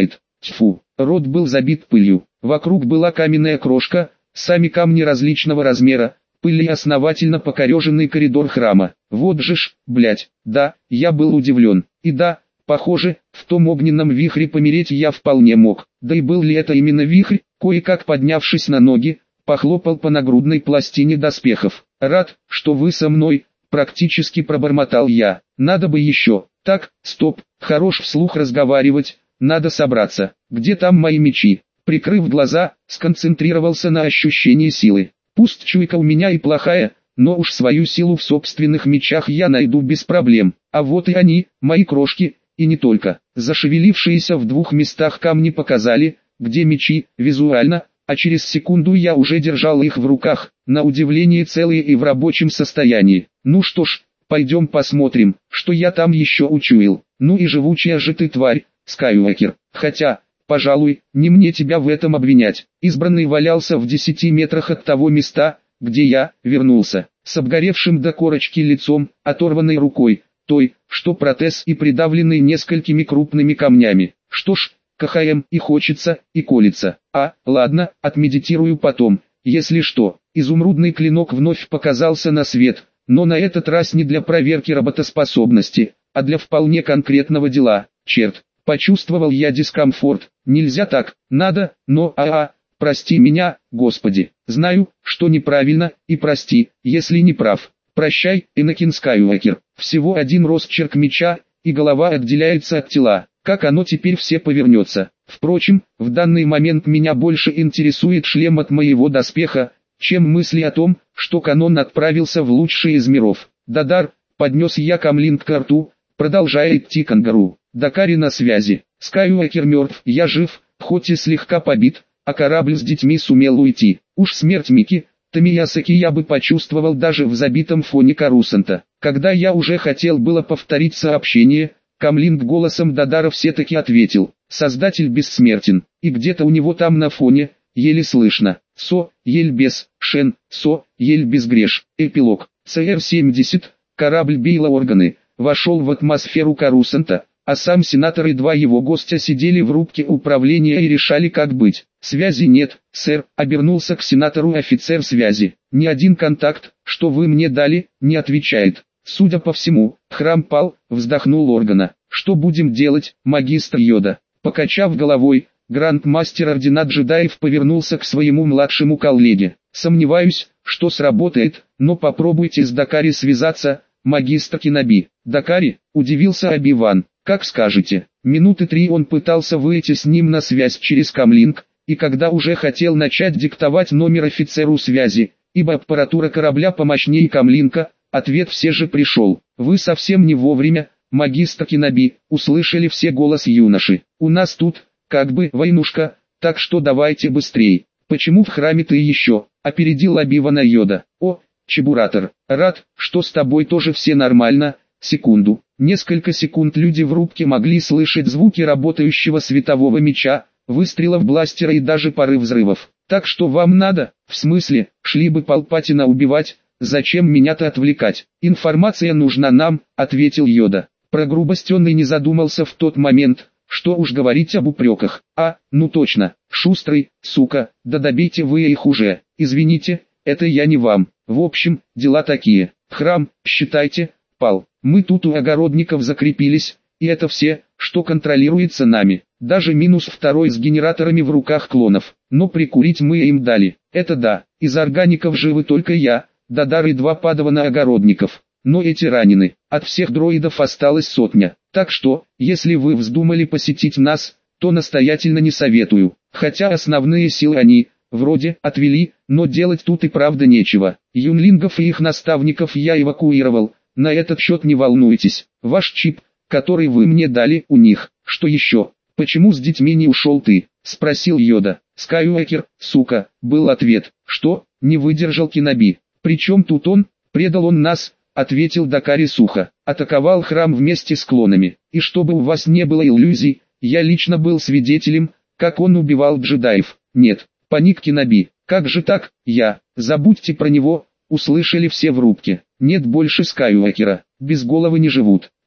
Тьфу, рот был забит пылью, вокруг была каменная крошка, сами камни различного размера, пыль и основательно покореженный коридор храма. Вот же ж, блять, да, я был удивлен, и да, похоже, в том огненном вихре помереть я вполне мог, да и был ли это именно вихрь, кое-как поднявшись на ноги, похлопал по нагрудной пластине доспехов. «Рад, что вы со мной», практически пробормотал я. «Надо бы еще». «Так, стоп, хорош вслух разговаривать, надо собраться. Где там мои мечи?» Прикрыв глаза, сконцентрировался на ощущении силы. Пусть чуйка у меня и плохая, но уж свою силу в собственных мечах я найду без проблем. А вот и они, мои крошки, и не только. Зашевелившиеся в двух местах камни показали, где мечи, визуально, а через секунду я уже держал их в руках, на удивление целые и в рабочем состоянии. Ну что ж, пойдем посмотрим, что я там еще учуял. Ну и живучая же ты тварь, Скайуокер. Хотя, пожалуй, не мне тебя в этом обвинять. Избранный валялся в 10 метрах от того места, где я вернулся, с обгоревшим до корочки лицом, оторванной рукой, той, что протез и придавленный несколькими крупными камнями. Что ж, КХМ и хочется, и колется. Ладно, отмедитирую потом. Если что, изумрудный клинок вновь показался на свет, но на этот раз не для проверки работоспособности, а для вполне конкретного дела. Черт, почувствовал я дискомфорт. Нельзя так, надо, но прости меня, Господи. Знаю, что неправильно, и прости, если не прав. Прощай, Энакин Скайуокер. Всего один росчерк меча, и голова отделяется от тела. Как оно теперь все повернется? Впрочем, в данный момент меня больше интересует шлем от моего доспеха, чем мысли о том, что канон отправился в лучший из миров. Дадар, поднес я камлинг к рту, продолжая идти к ангару. Дакари на связи. Скайуокер мертв, я жив, хоть и слегка побит, а корабль с детьми сумел уйти. Уж смерть Мики Томиясаки я бы почувствовал даже в забитом фоне Карусанта. Когда я уже хотел было повторить сообщение, камлинг голосом Дадара все-таки ответил: «Создатель бессмертен, и где-то у него там на фоне, еле слышно. ель без, Шен, ель без греш». Эпилог. ЦР-70, корабль Бейла Органы, вошел в атмосферу Карусанта, а сам сенатор и два его гостя сидели в рубке управления и решали, как быть. «Связи нет, сэр», — обернулся к сенатору офицер связи. «Ни один контакт, что вы мне дали, не отвечает. Судя по всему, храм пал», — вздохнул Органа. «Что будем делать, магистр Йода?» Покачав головой, грандмастер ордена джедаев повернулся к своему младшему коллеге. «Сомневаюсь, что сработает, но попробуйте с Дакари связаться, магистр Кеноби». «Дакари?» — удивился Оби-Ван. «Как скажете». Минуты 3 он пытался выйти с ним на связь через камлинг, и когда уже хотел начать диктовать номер офицеру связи, ибо аппаратура корабля помощнее камлинга, ответ все же пришел. «Вы совсем не вовремя, магистр Кеноби», — услышали все голос юноши. «У нас тут, как бы, войнушка, так что давайте быстрей». «Почему в храме ты еще?» — опередил Оби-Вана Йода. «О, Чебуратор, рад, что с тобой тоже все нормально». Секунду. Несколько секунд люди в рубке могли слышать звуки работающего светового меча, выстрелов бластера и даже пары взрывов. «Так что вам надо?» «В смысле, шли бы Палпатина убивать, зачем меня-то отвлекать?» «Информация нужна нам», — ответил Йода. Про грубость он и не задумался в тот момент, что уж говорить об упреках. Ну точно, шустрый, сука, да добейте вы их уже. Извините, это я не вам. В общем, дела такие. Храм, считайте, пал. Мы тут у огородников закрепились, и это все, что контролируется нами. Даже минус второй с генераторами в руках клонов. Но прикурить мы им дали. Это да, из органиков живы только я, Дадар и 2 падавана огородников. Но эти ранены. От всех дроидов осталась 100. Так что, если вы вздумали посетить нас, то настоятельно не советую. Хотя основные силы они, вроде, отвели, но делать тут и правда нечего. Юнлингов и их наставников я эвакуировал. На этот счет не волнуйтесь. Ваш чип, который вы мне дали, у них. Что еще? Почему с детьми не ушел ты? Спросил Йода. Скайуокер, сука, был ответ. Что? Не выдержал Кеноби. Причем тут он? Предал он нас, ответил Дакари сухо. Атаковал храм вместе с клонами. И чтобы у вас не было иллюзий, я лично был свидетелем, как он убивал джедаев. Нет, паник Кеноби. Как же так? Забудьте про него. Услышали все в рубке. Нет больше Скайуокера. Без головы не живут. Кто?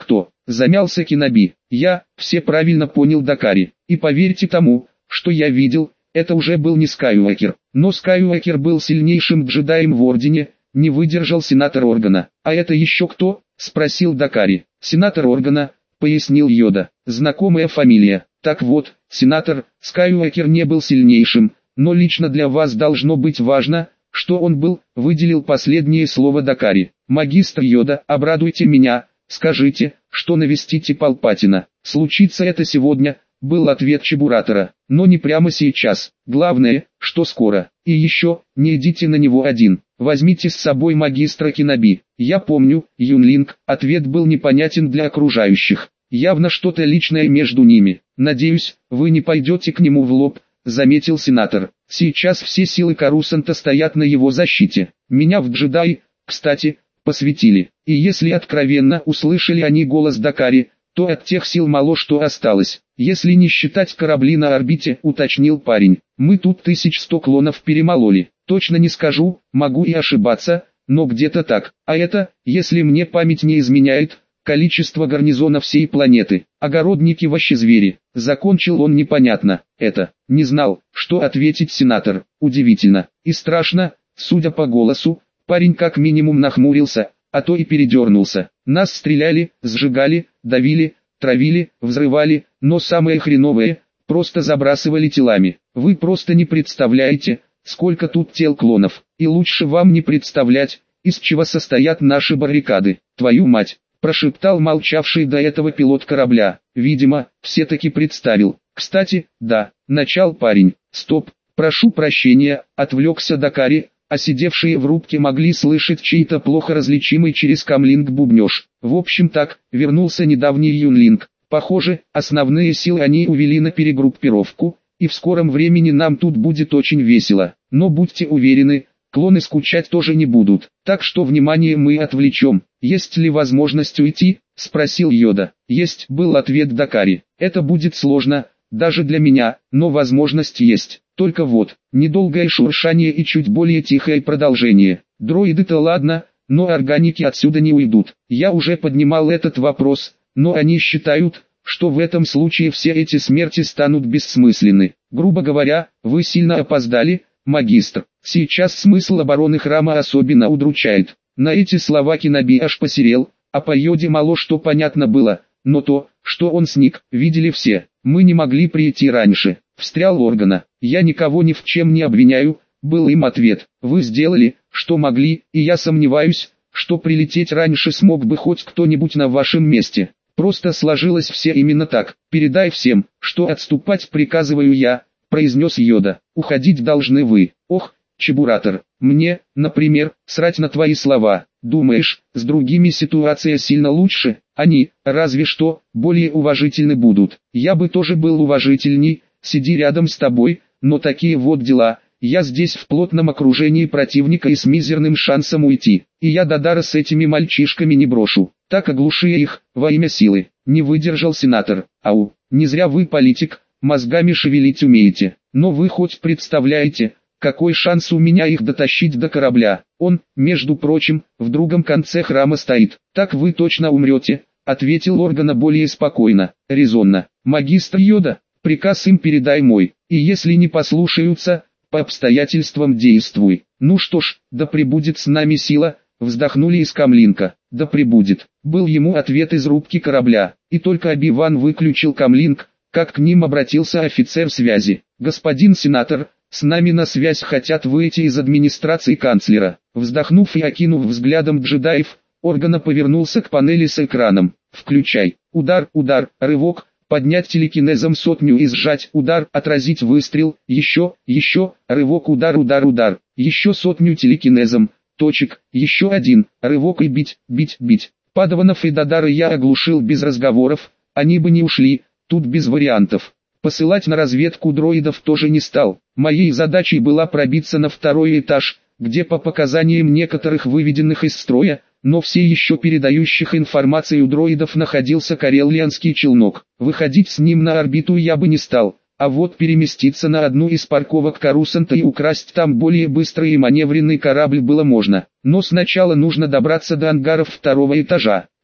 замялся Киноби. Я все правильно понял, Дакари. И поверьте тому, что я видел, это уже был не Скайуокер. Но Скайуокер был сильнейшим джедаем в Ордене, не выдержал сенатор Органа. А это еще кто? Спросил Дакари. Сенатор Органа, пояснил Йода. Знакомая фамилия. Так вот, сенатор, Скайуокер не был сильнейшим, но лично для вас должно быть важно, что он был, выделил последнее слово Дакари. Магистр Йода, обрадуйте меня, скажите, что навестите Палпатина. Случится это сегодня, был ответ Чебуратора, но не прямо сейчас. Главное, что скоро. И еще, не идите на него один. Возьмите с собой магистра Киноби. Я помню, Юнлинг, ответ был непонятен для окружающих. Явно что-то личное между ними. Надеюсь, вы не пойдете к нему в лоб, заметил сенатор. Сейчас все силы Корусанта стоят на его защите. Меня в джедаи, кстати, посвятили. И если откровенно услышали они голос Дакари, то от тех сил мало что осталось. Если не считать корабли на орбите, уточнил парень. Мы тут 1100 клонов перемололи. Точно не скажу, могу и ошибаться, но где-то так. А это, если мне память не изменяет, количество гарнизона всей планеты. Огородники вощезвери. Закончил он непонятно. Это, не знал, что ответить сенатор. Удивительно. И страшно, судя по голосу, парень как минимум нахмурился, а то и передернулся. Нас стреляли, сжигали, давили, травили, взрывали, но самое хреновое, просто забрасывали телами. Вы просто не представляете, сколько тут тел клонов. И лучше вам не представлять, из чего состоят наши баррикады. Твою мать! Прошептал молчавший до этого пилот корабля. Видимо, все-таки представил. Кстати, да, начал парень. Стоп, прошу прощения, отвлекся Дакари, а сидевшие в рубке могли слышать чей-то плохо различимый через камлинг бубнеж. В общем так, вернулся недавний Юнлинг. Похоже, основные силы они увели на перегруппировку, и в скором времени нам тут будет очень весело. Но будьте уверены, клоны скучать тоже не будут. Так что внимание мы отвлечем. Есть ли возможность уйти? Спросил Йода. Есть, был ответ Дакари. Это будет сложно, даже для меня, но возможность есть. Только вот, недолгое шуршание и чуть более тихое продолжение. Дроиды-то ладно, но органики отсюда не уйдут. Я уже поднимал этот вопрос, но они считают, что в этом случае все эти смерти станут бессмысленны. Грубо говоря, вы сильно опоздали, магистр. Сейчас смысл обороны храма особенно удручает. На эти слова Киноби аж посерел, а по Йоде мало что понятно было, но то, что он сник, видели все. Мы не могли прийти раньше. Встрял Органа. Я никого ни в чем не обвиняю, был им ответ. Вы сделали, что могли, и я сомневаюсь, что прилететь раньше смог бы хоть кто-нибудь на вашем месте. Просто сложилось все именно так. Передай всем, что отступать приказываю я, произнес Йода. Уходить должны вы. Ох, Чебуратор, мне, например, срать на твои слова. Думаешь, с другими ситуация сильно лучше? Они, разве что, более уважительны будут. Я бы тоже был уважительней, сиди рядом с тобой, но такие вот дела. Я здесь в плотном окружении противника и с мизерным шансом уйти. И я Дадара с этими мальчишками не брошу. Так оглуши их, во имя силы. Не выдержал сенатор. Ау, не зря вы политик, мозгами шевелить умеете. Но вы хоть представляете, какой шанс у меня их дотащить до корабля? Он, между прочим, в другом конце храма стоит. Так вы точно умрете, ответил Органа более спокойно, резонно. Магистр Йода, приказ им передай мой. И если не послушаются, по обстоятельствам действуй. Ну что ж, да пребудет с нами сила, вздохнули из камлинка. Да пребудет. Был ему ответ из рубки корабля. И только Оби-Ван выключил камлинг, как к ним обратился офицер связи. Господин сенатор, с нами на связь хотят выйти из администрации канцлера. Вздохнув и окинув взглядом джедаев, Органа повернулся к панели с экраном. Включай. Удар, удар, рывок, поднять телекинезом сотню и сжать, удар, отразить выстрел, еще, рывок, удар, удар, удар, еще сотню телекинезом, точек, еще один, рывок и бить, бить, бить. Падаванов и Дадара я оглушил без разговоров, они бы не ушли, тут без вариантов. Посылать на разведку дроидов тоже не стал. Моей задачей была пробиться на второй этаж, где по показаниям некоторых выведенных из строя, но все еще передающих информацию дроидов находился карелианский челнок. Выходить с ним на орбиту я бы не стал, а вот переместиться на одну из парковок Корусанта и украсть там более быстрый и маневренный корабль было можно. Но сначала нужно добраться до ангаров второго этажа.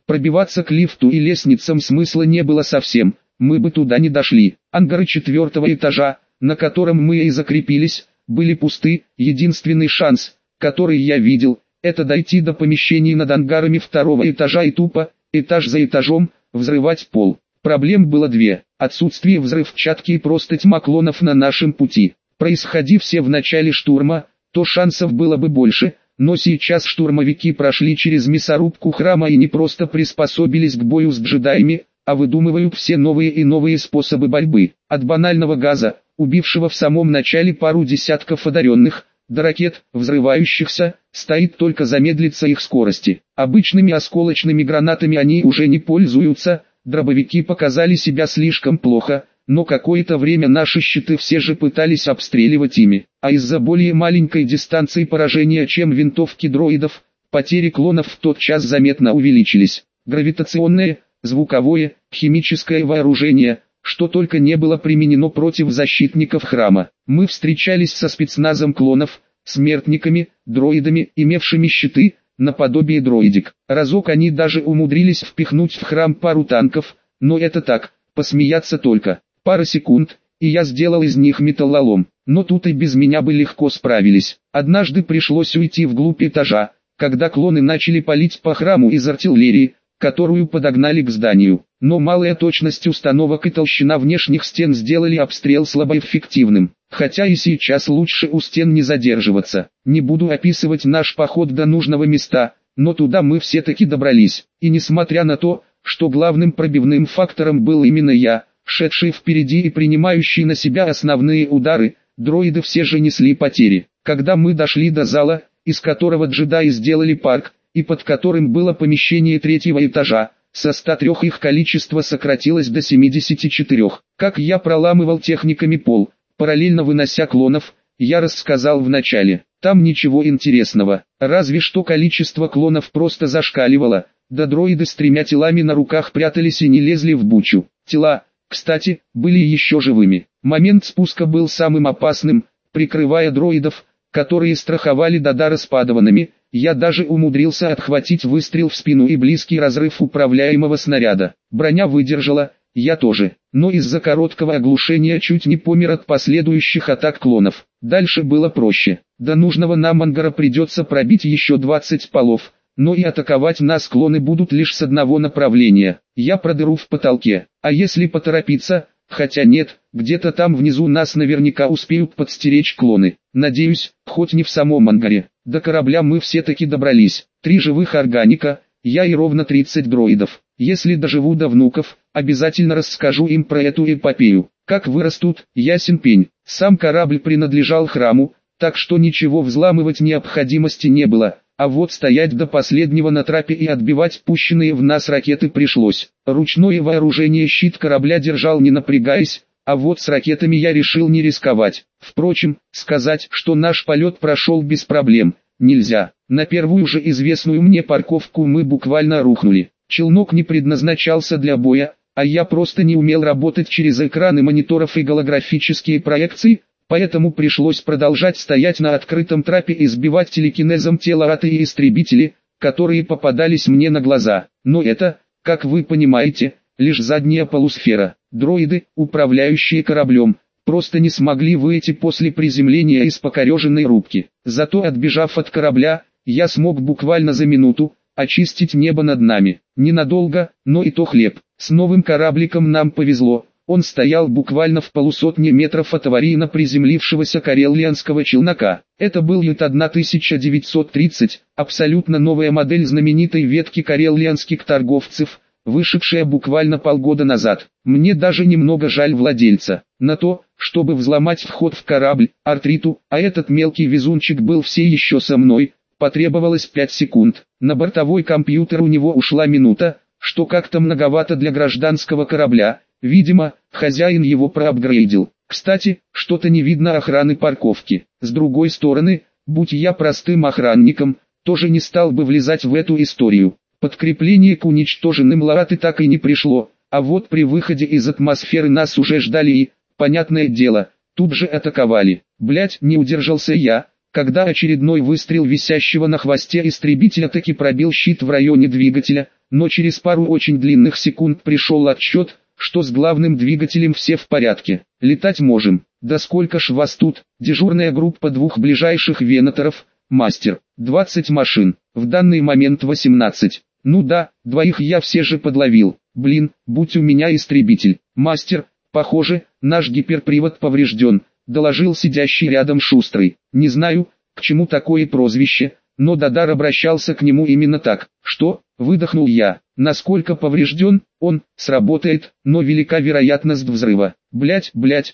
Пробиваться к лифту и лестницам смысла не было совсем, мы бы туда не дошли. Ангары 4-го этажа, на котором мы и закрепились, были пусты. Единственный шанс, который я видел, это дойти до помещений над ангарами 2-го этажа и тупо, этаж за этажом, взрывать пол. Проблем было две: отсутствие взрывчатки и просто тьма клонов на нашем пути. Происходи все в начале штурма, то шансов было бы больше, но сейчас штурмовики прошли через мясорубку храма и не просто приспособились к бою с джедаями, а выдумывают все новые и новые способы борьбы. От банального газа, убившего в самом начале пару десятков одаренных, до ракет, взрывающихся, стоит только замедлиться их скорости. Обычными осколочными гранатами они уже не пользуются, дробовики показали себя слишком плохо, но какое-то время наши щиты все же пытались обстреливать ими, а из-за более маленькой дистанции поражения, чем винтовки дроидов, потери клонов в тот час заметно увеличились. Гравитационное, звуковое, химическое вооружение, что только не было применено против защитников храма. Мы встречались со спецназом клонов, смертниками, дроидами, имевшими щиты, наподобие дроидик. Разок они даже умудрились впихнуть в храм пару танков, но это так, посмеяться только. Пара секунд, и я сделал из них металлолом, но тут и без меня бы легко справились. Однажды пришлось уйти вглубь этажа, когда клоны начали палить по храму из артиллерии, которую подогнали к зданию. Но малая точность установок и толщина внешних стен сделали обстрел слабоэффективным. Хотя и сейчас лучше у стен не задерживаться. Не буду описывать наш поход до нужного места, но туда мы все-таки добрались. И несмотря на то, что главным пробивным фактором был именно я, шедший впереди и принимающий на себя основные удары, дроиды все же несли потери. Когда мы дошли до зала, из которого джедаи сделали парк, и под которым было помещение 3-го этажа, со 103 их количество сократилось до 74. Как я проламывал техниками пол, параллельно вынося клонов, я рассказал в начале. Там ничего интересного, разве что количество клонов просто зашкаливало, да дроиды с 3 телами на руках прятались и не лезли в бучу. Тела, кстати, были еще живыми. Момент спуска был самым опасным, прикрывая дроидов, которые страховали Додара с падаванами. Я даже умудрился отхватить выстрел в спину и близкий разрыв управляемого снаряда. Броня выдержала, я тоже, но из-за короткого оглушения чуть не помер от последующих атак клонов. Дальше было проще. До нужного нам ангара придется пробить еще 20 полов, но и атаковать нас клоны будут лишь с одного направления. Я продыру в потолке, а если поторопиться, хотя нет, где-то там внизу нас наверняка успеют подстеречь клоны. Надеюсь, хоть не в самом ангаре. До корабля мы все-таки добрались. 3 живых органика, я и ровно 30 дроидов. Если доживу до внуков, обязательно расскажу им про эту эпопею. Как вырастут, ясен пень. Сам корабль принадлежал храму, так что ничего взламывать необходимости не было. А вот стоять до последнего на трапе и отбивать пущенные в нас ракеты пришлось. Ручное вооружение щит корабля держал не напрягаясь, а вот с ракетами я решил не рисковать. Впрочем, сказать, что наш полет прошел без проблем, нельзя. На первую же известную мне парковку мы буквально рухнули. Челнок не предназначался для боя, а я просто не умел работать через экраны мониторов и голографические проекции, поэтому пришлось продолжать стоять на открытом трапе и сбивать телекинезом тело и истребители, которые попадались мне на глаза. Но это, как вы понимаете, лишь задняя полусфера. Дроиды, управляющие кораблем, просто не смогли выйти после приземления из покореженной рубки. Зато отбежав от корабля, я смог буквально за минуту очистить небо над нами. Ненадолго, но и то хлеб. С новым корабликом нам повезло. Он стоял буквально в 150 метров от аварийно приземлившегося карелианского челнока. Это был Ют-1930, абсолютно новая модель знаменитой ветки карелианских торговцев, вышедшая буквально полгода назад. Мне даже немного жаль владельца. На то, чтобы взломать вход в корабль, артриту, а этот мелкий везунчик был все еще со мной, потребовалось 5 секунд. На бортовой компьютер у него ушла минута, что как-то многовато для гражданского корабля. Видимо, хозяин его проапгрейдил. Кстати, что-то не видно охраны парковки. С другой стороны, будь я простым охранником, тоже не стал бы влезать в эту историю. Подкрепление к уничтоженным лараты так и не пришло, а вот при выходе из атмосферы нас уже ждали и, понятное дело, тут же атаковали. Блять, не удержался я, когда очередной выстрел висящего на хвосте истребителя таки пробил щит в районе двигателя, но через пару очень длинных секунд пришел отчет, что с главным двигателем все в порядке. Летать можем. Да сколько ж вас тут? Дежурная группа двух ближайших венаторов, мастер. 20 машин. В данный момент 18. Ну да, двоих я все же подловил. Блин, будь у меня истребитель. Мастер, похоже, наш гиперпривод поврежден, доложил сидящий рядом Шустрый. Не знаю, к чему такое прозвище, но Дадар обращался к нему именно так. Что? Выдохнул я. Насколько поврежден, он, сработает, но велика вероятность взрыва. Блять,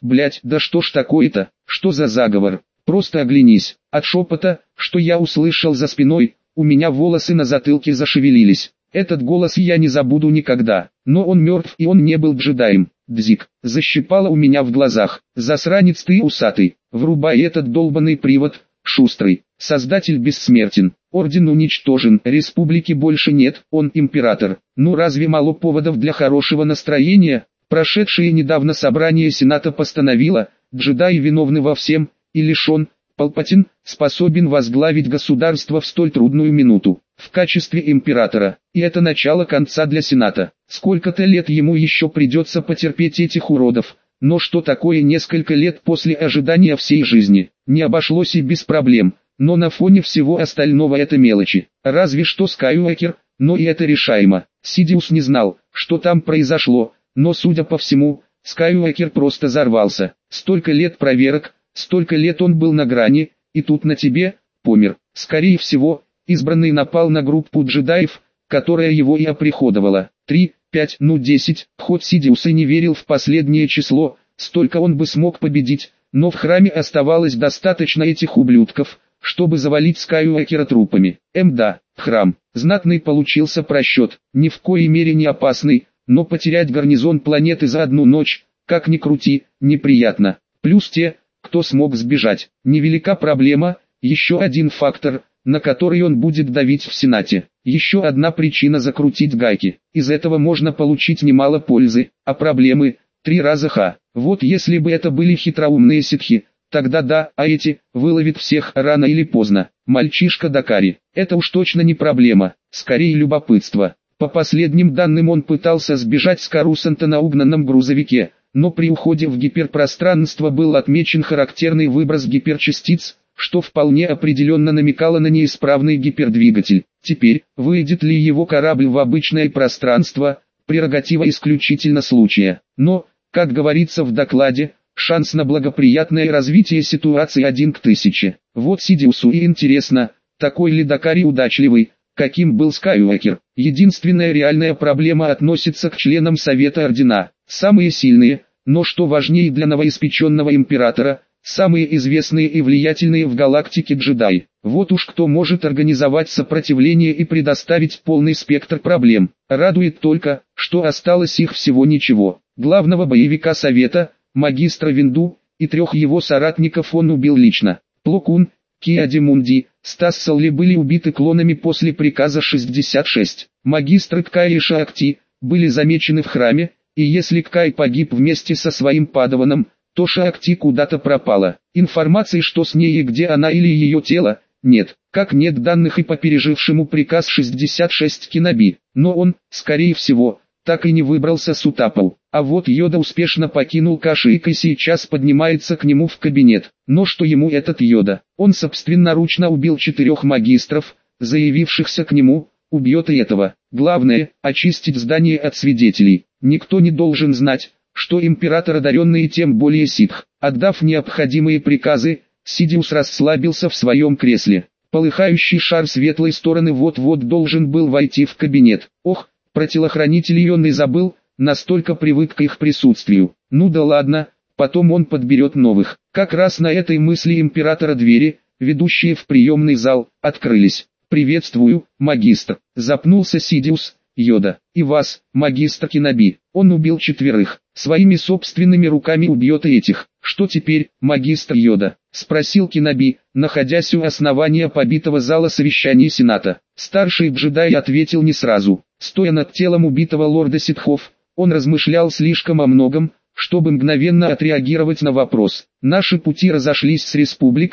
да что ж такое-то, что за заговор? Просто оглянись. От шепота, что я услышал за спиной, у меня волосы на затылке зашевелились. Этот голос я не забуду никогда, но он мертв и он не был джедаем. Дзик, защипало у меня в глазах. Засранец ты усатый, врубай этот долбанный привод, Шустрый. Создатель бессмертен, орден уничтожен, республики больше нет, он император. Ну разве мало поводов для хорошего настроения? Прошедшее недавно собрание Сената постановило, джедаи виновны во всем, и лишь он, Палпатин, способен возглавить государство в столь трудную минуту, в качестве императора. И это начало конца для Сената. Сколько-то лет ему еще придется потерпеть этих уродов. Но что такое несколько лет после ожидания всей жизни? Не обошлось и без проблем. Но на фоне всего остального это мелочи. Разве что Скайуокер, но и это решаемо. Сидиус не знал, что там произошло, но судя по всему, Скайуокер просто взорвался. Столько лет проверок, столько лет он был на грани, и тут на тебе, помер. Скорее всего, избранный напал на группу джедаев, которая его и оприходовала. 3, 5, 10, хоть Сидиус и не верил в последнее число, столько он бы смог победить, но в храме оставалось достаточно этих ублюдков, чтобы завалить Скайуокера трупами. Да, храм. Знатный получился просчет, ни в коей мере не опасный, но потерять гарнизон планеты за одну ночь, как ни крути, неприятно. Плюс те, кто смог сбежать. Невелика проблема, еще один фактор, на который он будет давить в Сенате. Еще одна причина закрутить гайки. Из этого можно получить немало пользы, а проблемы – 3 раза ха. Вот если бы это были хитроумные ситхи, тогда да, а эти, выловит всех рано или поздно. Мальчишка Дакари, это уж точно не проблема, скорее любопытство. По последним данным он пытался сбежать с Карусанта на угнанном грузовике, но при уходе в гиперпространство был отмечен характерный выброс гиперчастиц, что вполне определенно намекало на неисправный гипердвигатель. Теперь, выйдет ли его корабль в обычное пространство, прерогатива исключительно случая. Но, как говорится в докладе, шанс на благоприятное развитие ситуации 1 к 1000. Вот Сидиусу и интересно, такой ли Дакари удачливый, каким был Скайуокер. Единственная реальная проблема относится к членам Совета Ордена. Самые сильные, но что важнее для новоиспеченного императора, самые известные и влиятельные в галактике джедаи. Вот уж кто может организовать сопротивление и предоставить полный спектр проблем. Радует только, что осталось их всего ничего. Главного боевика Совета, магистра Винду, и 3 его соратников он убил лично. Пло Кун, Ки-Адимунди, Стас Салли были убиты клонами после приказа 66. Магистры Ккай и Шаакти были замечены в храме, и если Ккай погиб вместе со своим падаваном, то Шаакти куда-то пропала. Информации, что с ней и где она или ее тело, нет. Как нет данных и по пережившему приказ 66 Киноби. Но он, скорее всего, так и не выбрался с Утапау. А вот Йода успешно покинул Кашик и сейчас поднимается к нему в кабинет. Но что ему этот Йода? Он собственноручно убил 4 магистров, заявившихся к нему, убьет и этого. Главное, очистить здание от свидетелей. Никто не должен знать, что император одаренный и тем более ситх. Отдав необходимые приказы, Сидиус расслабился в своем кресле. Полыхающий шар светлой стороны вот-вот должен был войти в кабинет. Ох, про телохранителей он и забыл, настолько привык к их присутствию. Ну да ладно, потом он подберет новых. Как раз на этой мысли императора двери, ведущие в приемный зал, открылись. «Приветствую, магистр», — запнулся Сидиус. «Йода, и вас, магистр Киноби, он убил 4, своими собственными руками убьет и этих». «Что теперь, магистр Йода?» — спросил Киноби, находясь у основания побитого зала совещаний Сената. Старший джедай ответил не сразу. Стоя над телом убитого лорда ситхов, он размышлял слишком о многом, чтобы мгновенно отреагировать на вопрос. «Наши пути разошлись с республикой,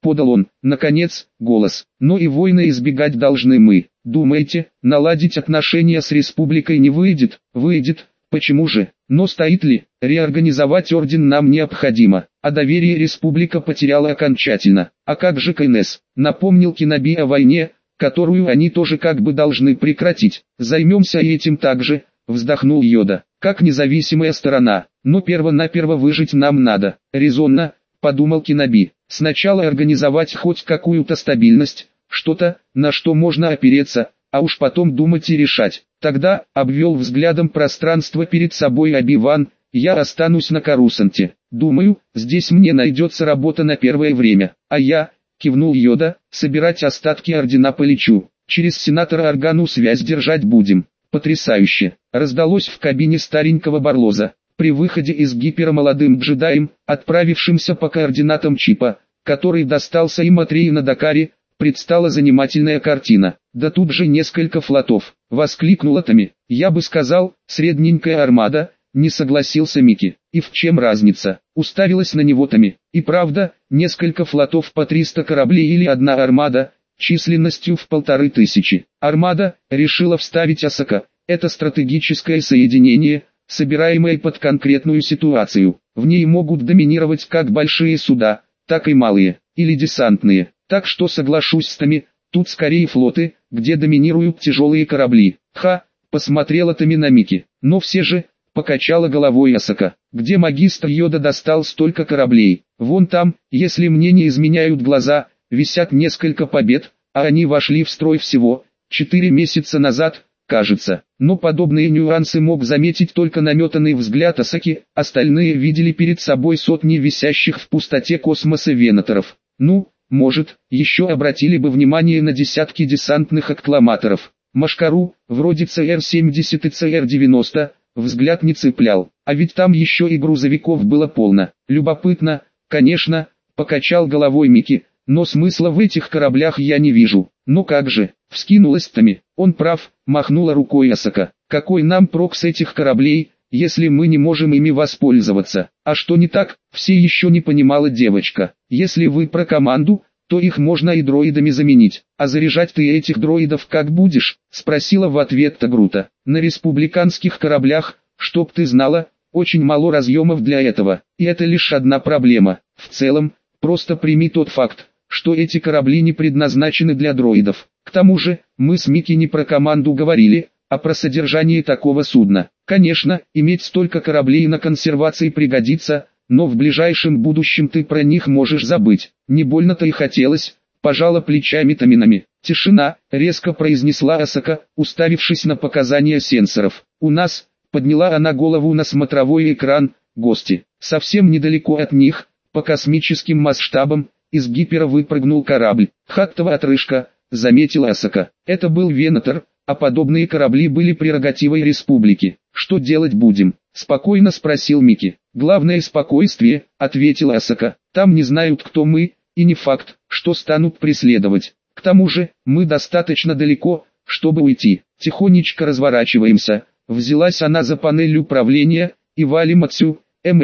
подал он, наконец, голос. Но и войны избегать должны мы. Думаете, наладить отношения с республикой не выйдет? Выйдет. Почему же? Но стоит ли? Реорганизовать орден нам необходимо, а доверие республика потеряла окончательно. А как же КНС? Напомнил Киноби о войне, которую они тоже как бы должны прекратить. Займемся и этим также, вздохнул Йода, как независимая сторона. Но перво-наперво выжить нам надо. Резонно, подумал Киноби. Сначала организовать хоть какую-то стабильность, что-то, на что можно опереться, а уж потом думать и решать. Тогда, обвел взглядом пространство перед собой Оби-Ван, я останусь на Корусанте. Думаю, здесь мне найдется работа на первое время. А я, кивнул Йода, собирать остатки ордена полечу. Через сенатора Органу связь держать будем. Потрясающе. Раздалось в кабине старенького Барлоза. При выходе из гипера молодым джедаем, отправившимся по координатам чипа, который достался им от Реи на Дакаре, предстала занимательная картина. Да тут же несколько флотов. Воскликнула Томми. Я бы сказал, средненькая армада, не согласился Микки. И в чем разница? Уставилась на него Томми. И правда, несколько флотов по 300 кораблей или одна армада, численностью в 1500. Армада, решила вставить Асака, это стратегическое соединение, собираемое под конкретную ситуацию. В ней могут доминировать как большие суда, так и малые, или десантные. Так что соглашусь с Томми, тут скорее флоты, где доминируют тяжелые корабли. Ха, посмотрела Томми на Микки. Но все же, покачала головой Асака. Где магистр Йода достал столько кораблей? Вон там, если мне не изменяют глаза, висят несколько побед, а они вошли в строй всего 4 месяца назад, кажется. Но подобные нюансы мог заметить только наметанный взгляд Асаки, остальные видели перед собой сотни висящих в пустоте космоса венаторов. Ну, может, еще обратили бы внимание на десятки десантных аккламаторов. Машкару, вроде ЦР-70 и ЦР-90, взгляд не цеплял, а ведь там еще и грузовиков было полно. Любопытно, конечно, покачал головой Микки, но смысла в этих кораблях я не вижу. Ну как же, вскинулась Томми. Он прав, махнула рукой Асака. Какой нам прок с этих кораблей, если мы не можем ими воспользоваться? А что не так, все еще не понимала девочка. Если вы про команду, то их можно и дроидами заменить. А заряжать ты этих дроидов как будешь? Спросила в ответ Тагрута. На республиканских кораблях, чтоб ты знала, очень мало разъемов для этого. И это лишь одна проблема. В целом, просто прими тот факт, что эти корабли не предназначены для дроидов. К тому же, мы с Микки не про команду говорили, а про содержание такого судна. Конечно, иметь столько кораблей на консервации пригодится, но в ближайшем будущем ты про них можешь забыть. Не больно-то и хотелось, пожала плечами Томинами. Тишина, резко произнесла Асака, уставившись на показания сенсоров. У нас, подняла она голову на смотровой экран, гости. Совсем недалеко от них, по космическим масштабам, из гипера выпрыгнул корабль. Хаттова отрыжка, заметила Асака. Это был Венатор, а подобные корабли были прерогативой республики. Что делать будем? Спокойно спросил Микки. Главное спокойствие, ответила Асака. Там не знают, кто мы, и не факт, что станут преследовать. К тому же, мы достаточно далеко, чтобы уйти. Тихонечко разворачиваемся. Взялась она за панель управления, и валим отсюда.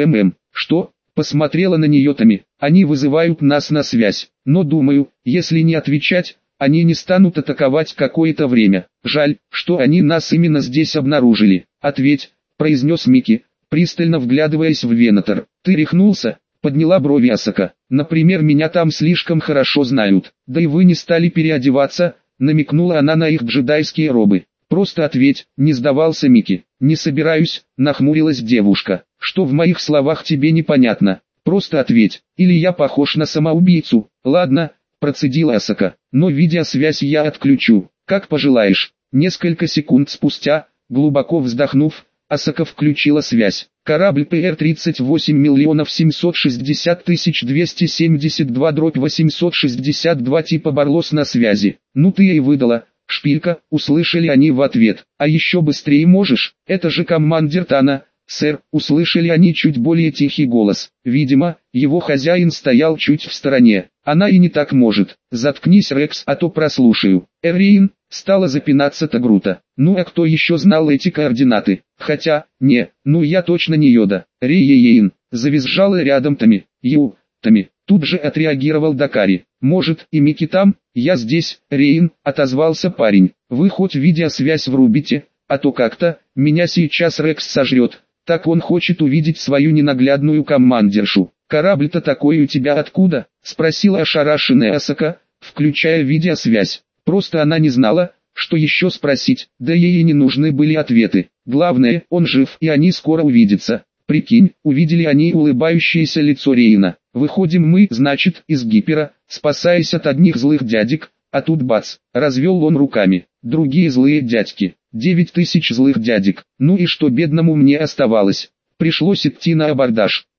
Что? Посмотрела на нее Томми. Они вызывают нас на связь. Но думаю, если не отвечать, они не станут атаковать какое-то время. Жаль, что они нас именно здесь обнаружили. Ответь, произнес Микки, пристально вглядываясь в Венатор. Ты рехнулся? Подняла брови Асака. Например, меня там слишком хорошо знают. Да и вы не стали переодеваться, намекнула она на их джедайские робы. Просто ответь, не сдавался Микки. Не собираюсь, нахмурилась девушка. Что в моих словах тебе непонятно? Просто ответь, или я похож на самоубийцу. Ладно, процедила Асака, но видеосвязь я отключу, как пожелаешь. Несколько секунд спустя, глубоко вздохнув, Асака включила связь. Корабль ПР-38 760 272-862 типа Барлос на связи. Ну ты ей выдала, шпилька, услышали они в ответ. А еще быстрее можешь, это же командир Тана. «Сэр», услышали они чуть более тихий голос. Видимо, его хозяин стоял чуть в стороне. Она и не так может. «Заткнись, Рекс, а то прослушаю». Эрин, стала запинаться Тагрута. Ну а кто еще знал эти координаты? Хотя, не, ну я точно не Йода. Рейн, завизжала рядом Томми. Томми, тут же отреагировал Дакари. Может, и Микки там? Я здесь, Рейн, отозвался парень. Вы хоть видеосвязь врубите, а то как-то, меня сейчас Рекс сожрет. Так он хочет увидеть свою ненаглядную командиршу. Корабль-то такой у тебя откуда? Спросила ошарашенная Асака, включая видеосвязь. Просто она не знала, что еще спросить, да ей и не нужны были ответы. Главное, он жив и они скоро увидятся. Прикинь, увидели они улыбающееся лицо Рейна. Выходим мы, значит, из гипера, спасаясь от одних злых дядек, а тут бац, развел он руками. Другие злые дядьки, 9000 злых дядек. Ну и что бедному мне оставалось? Пришлось идти на абордаж.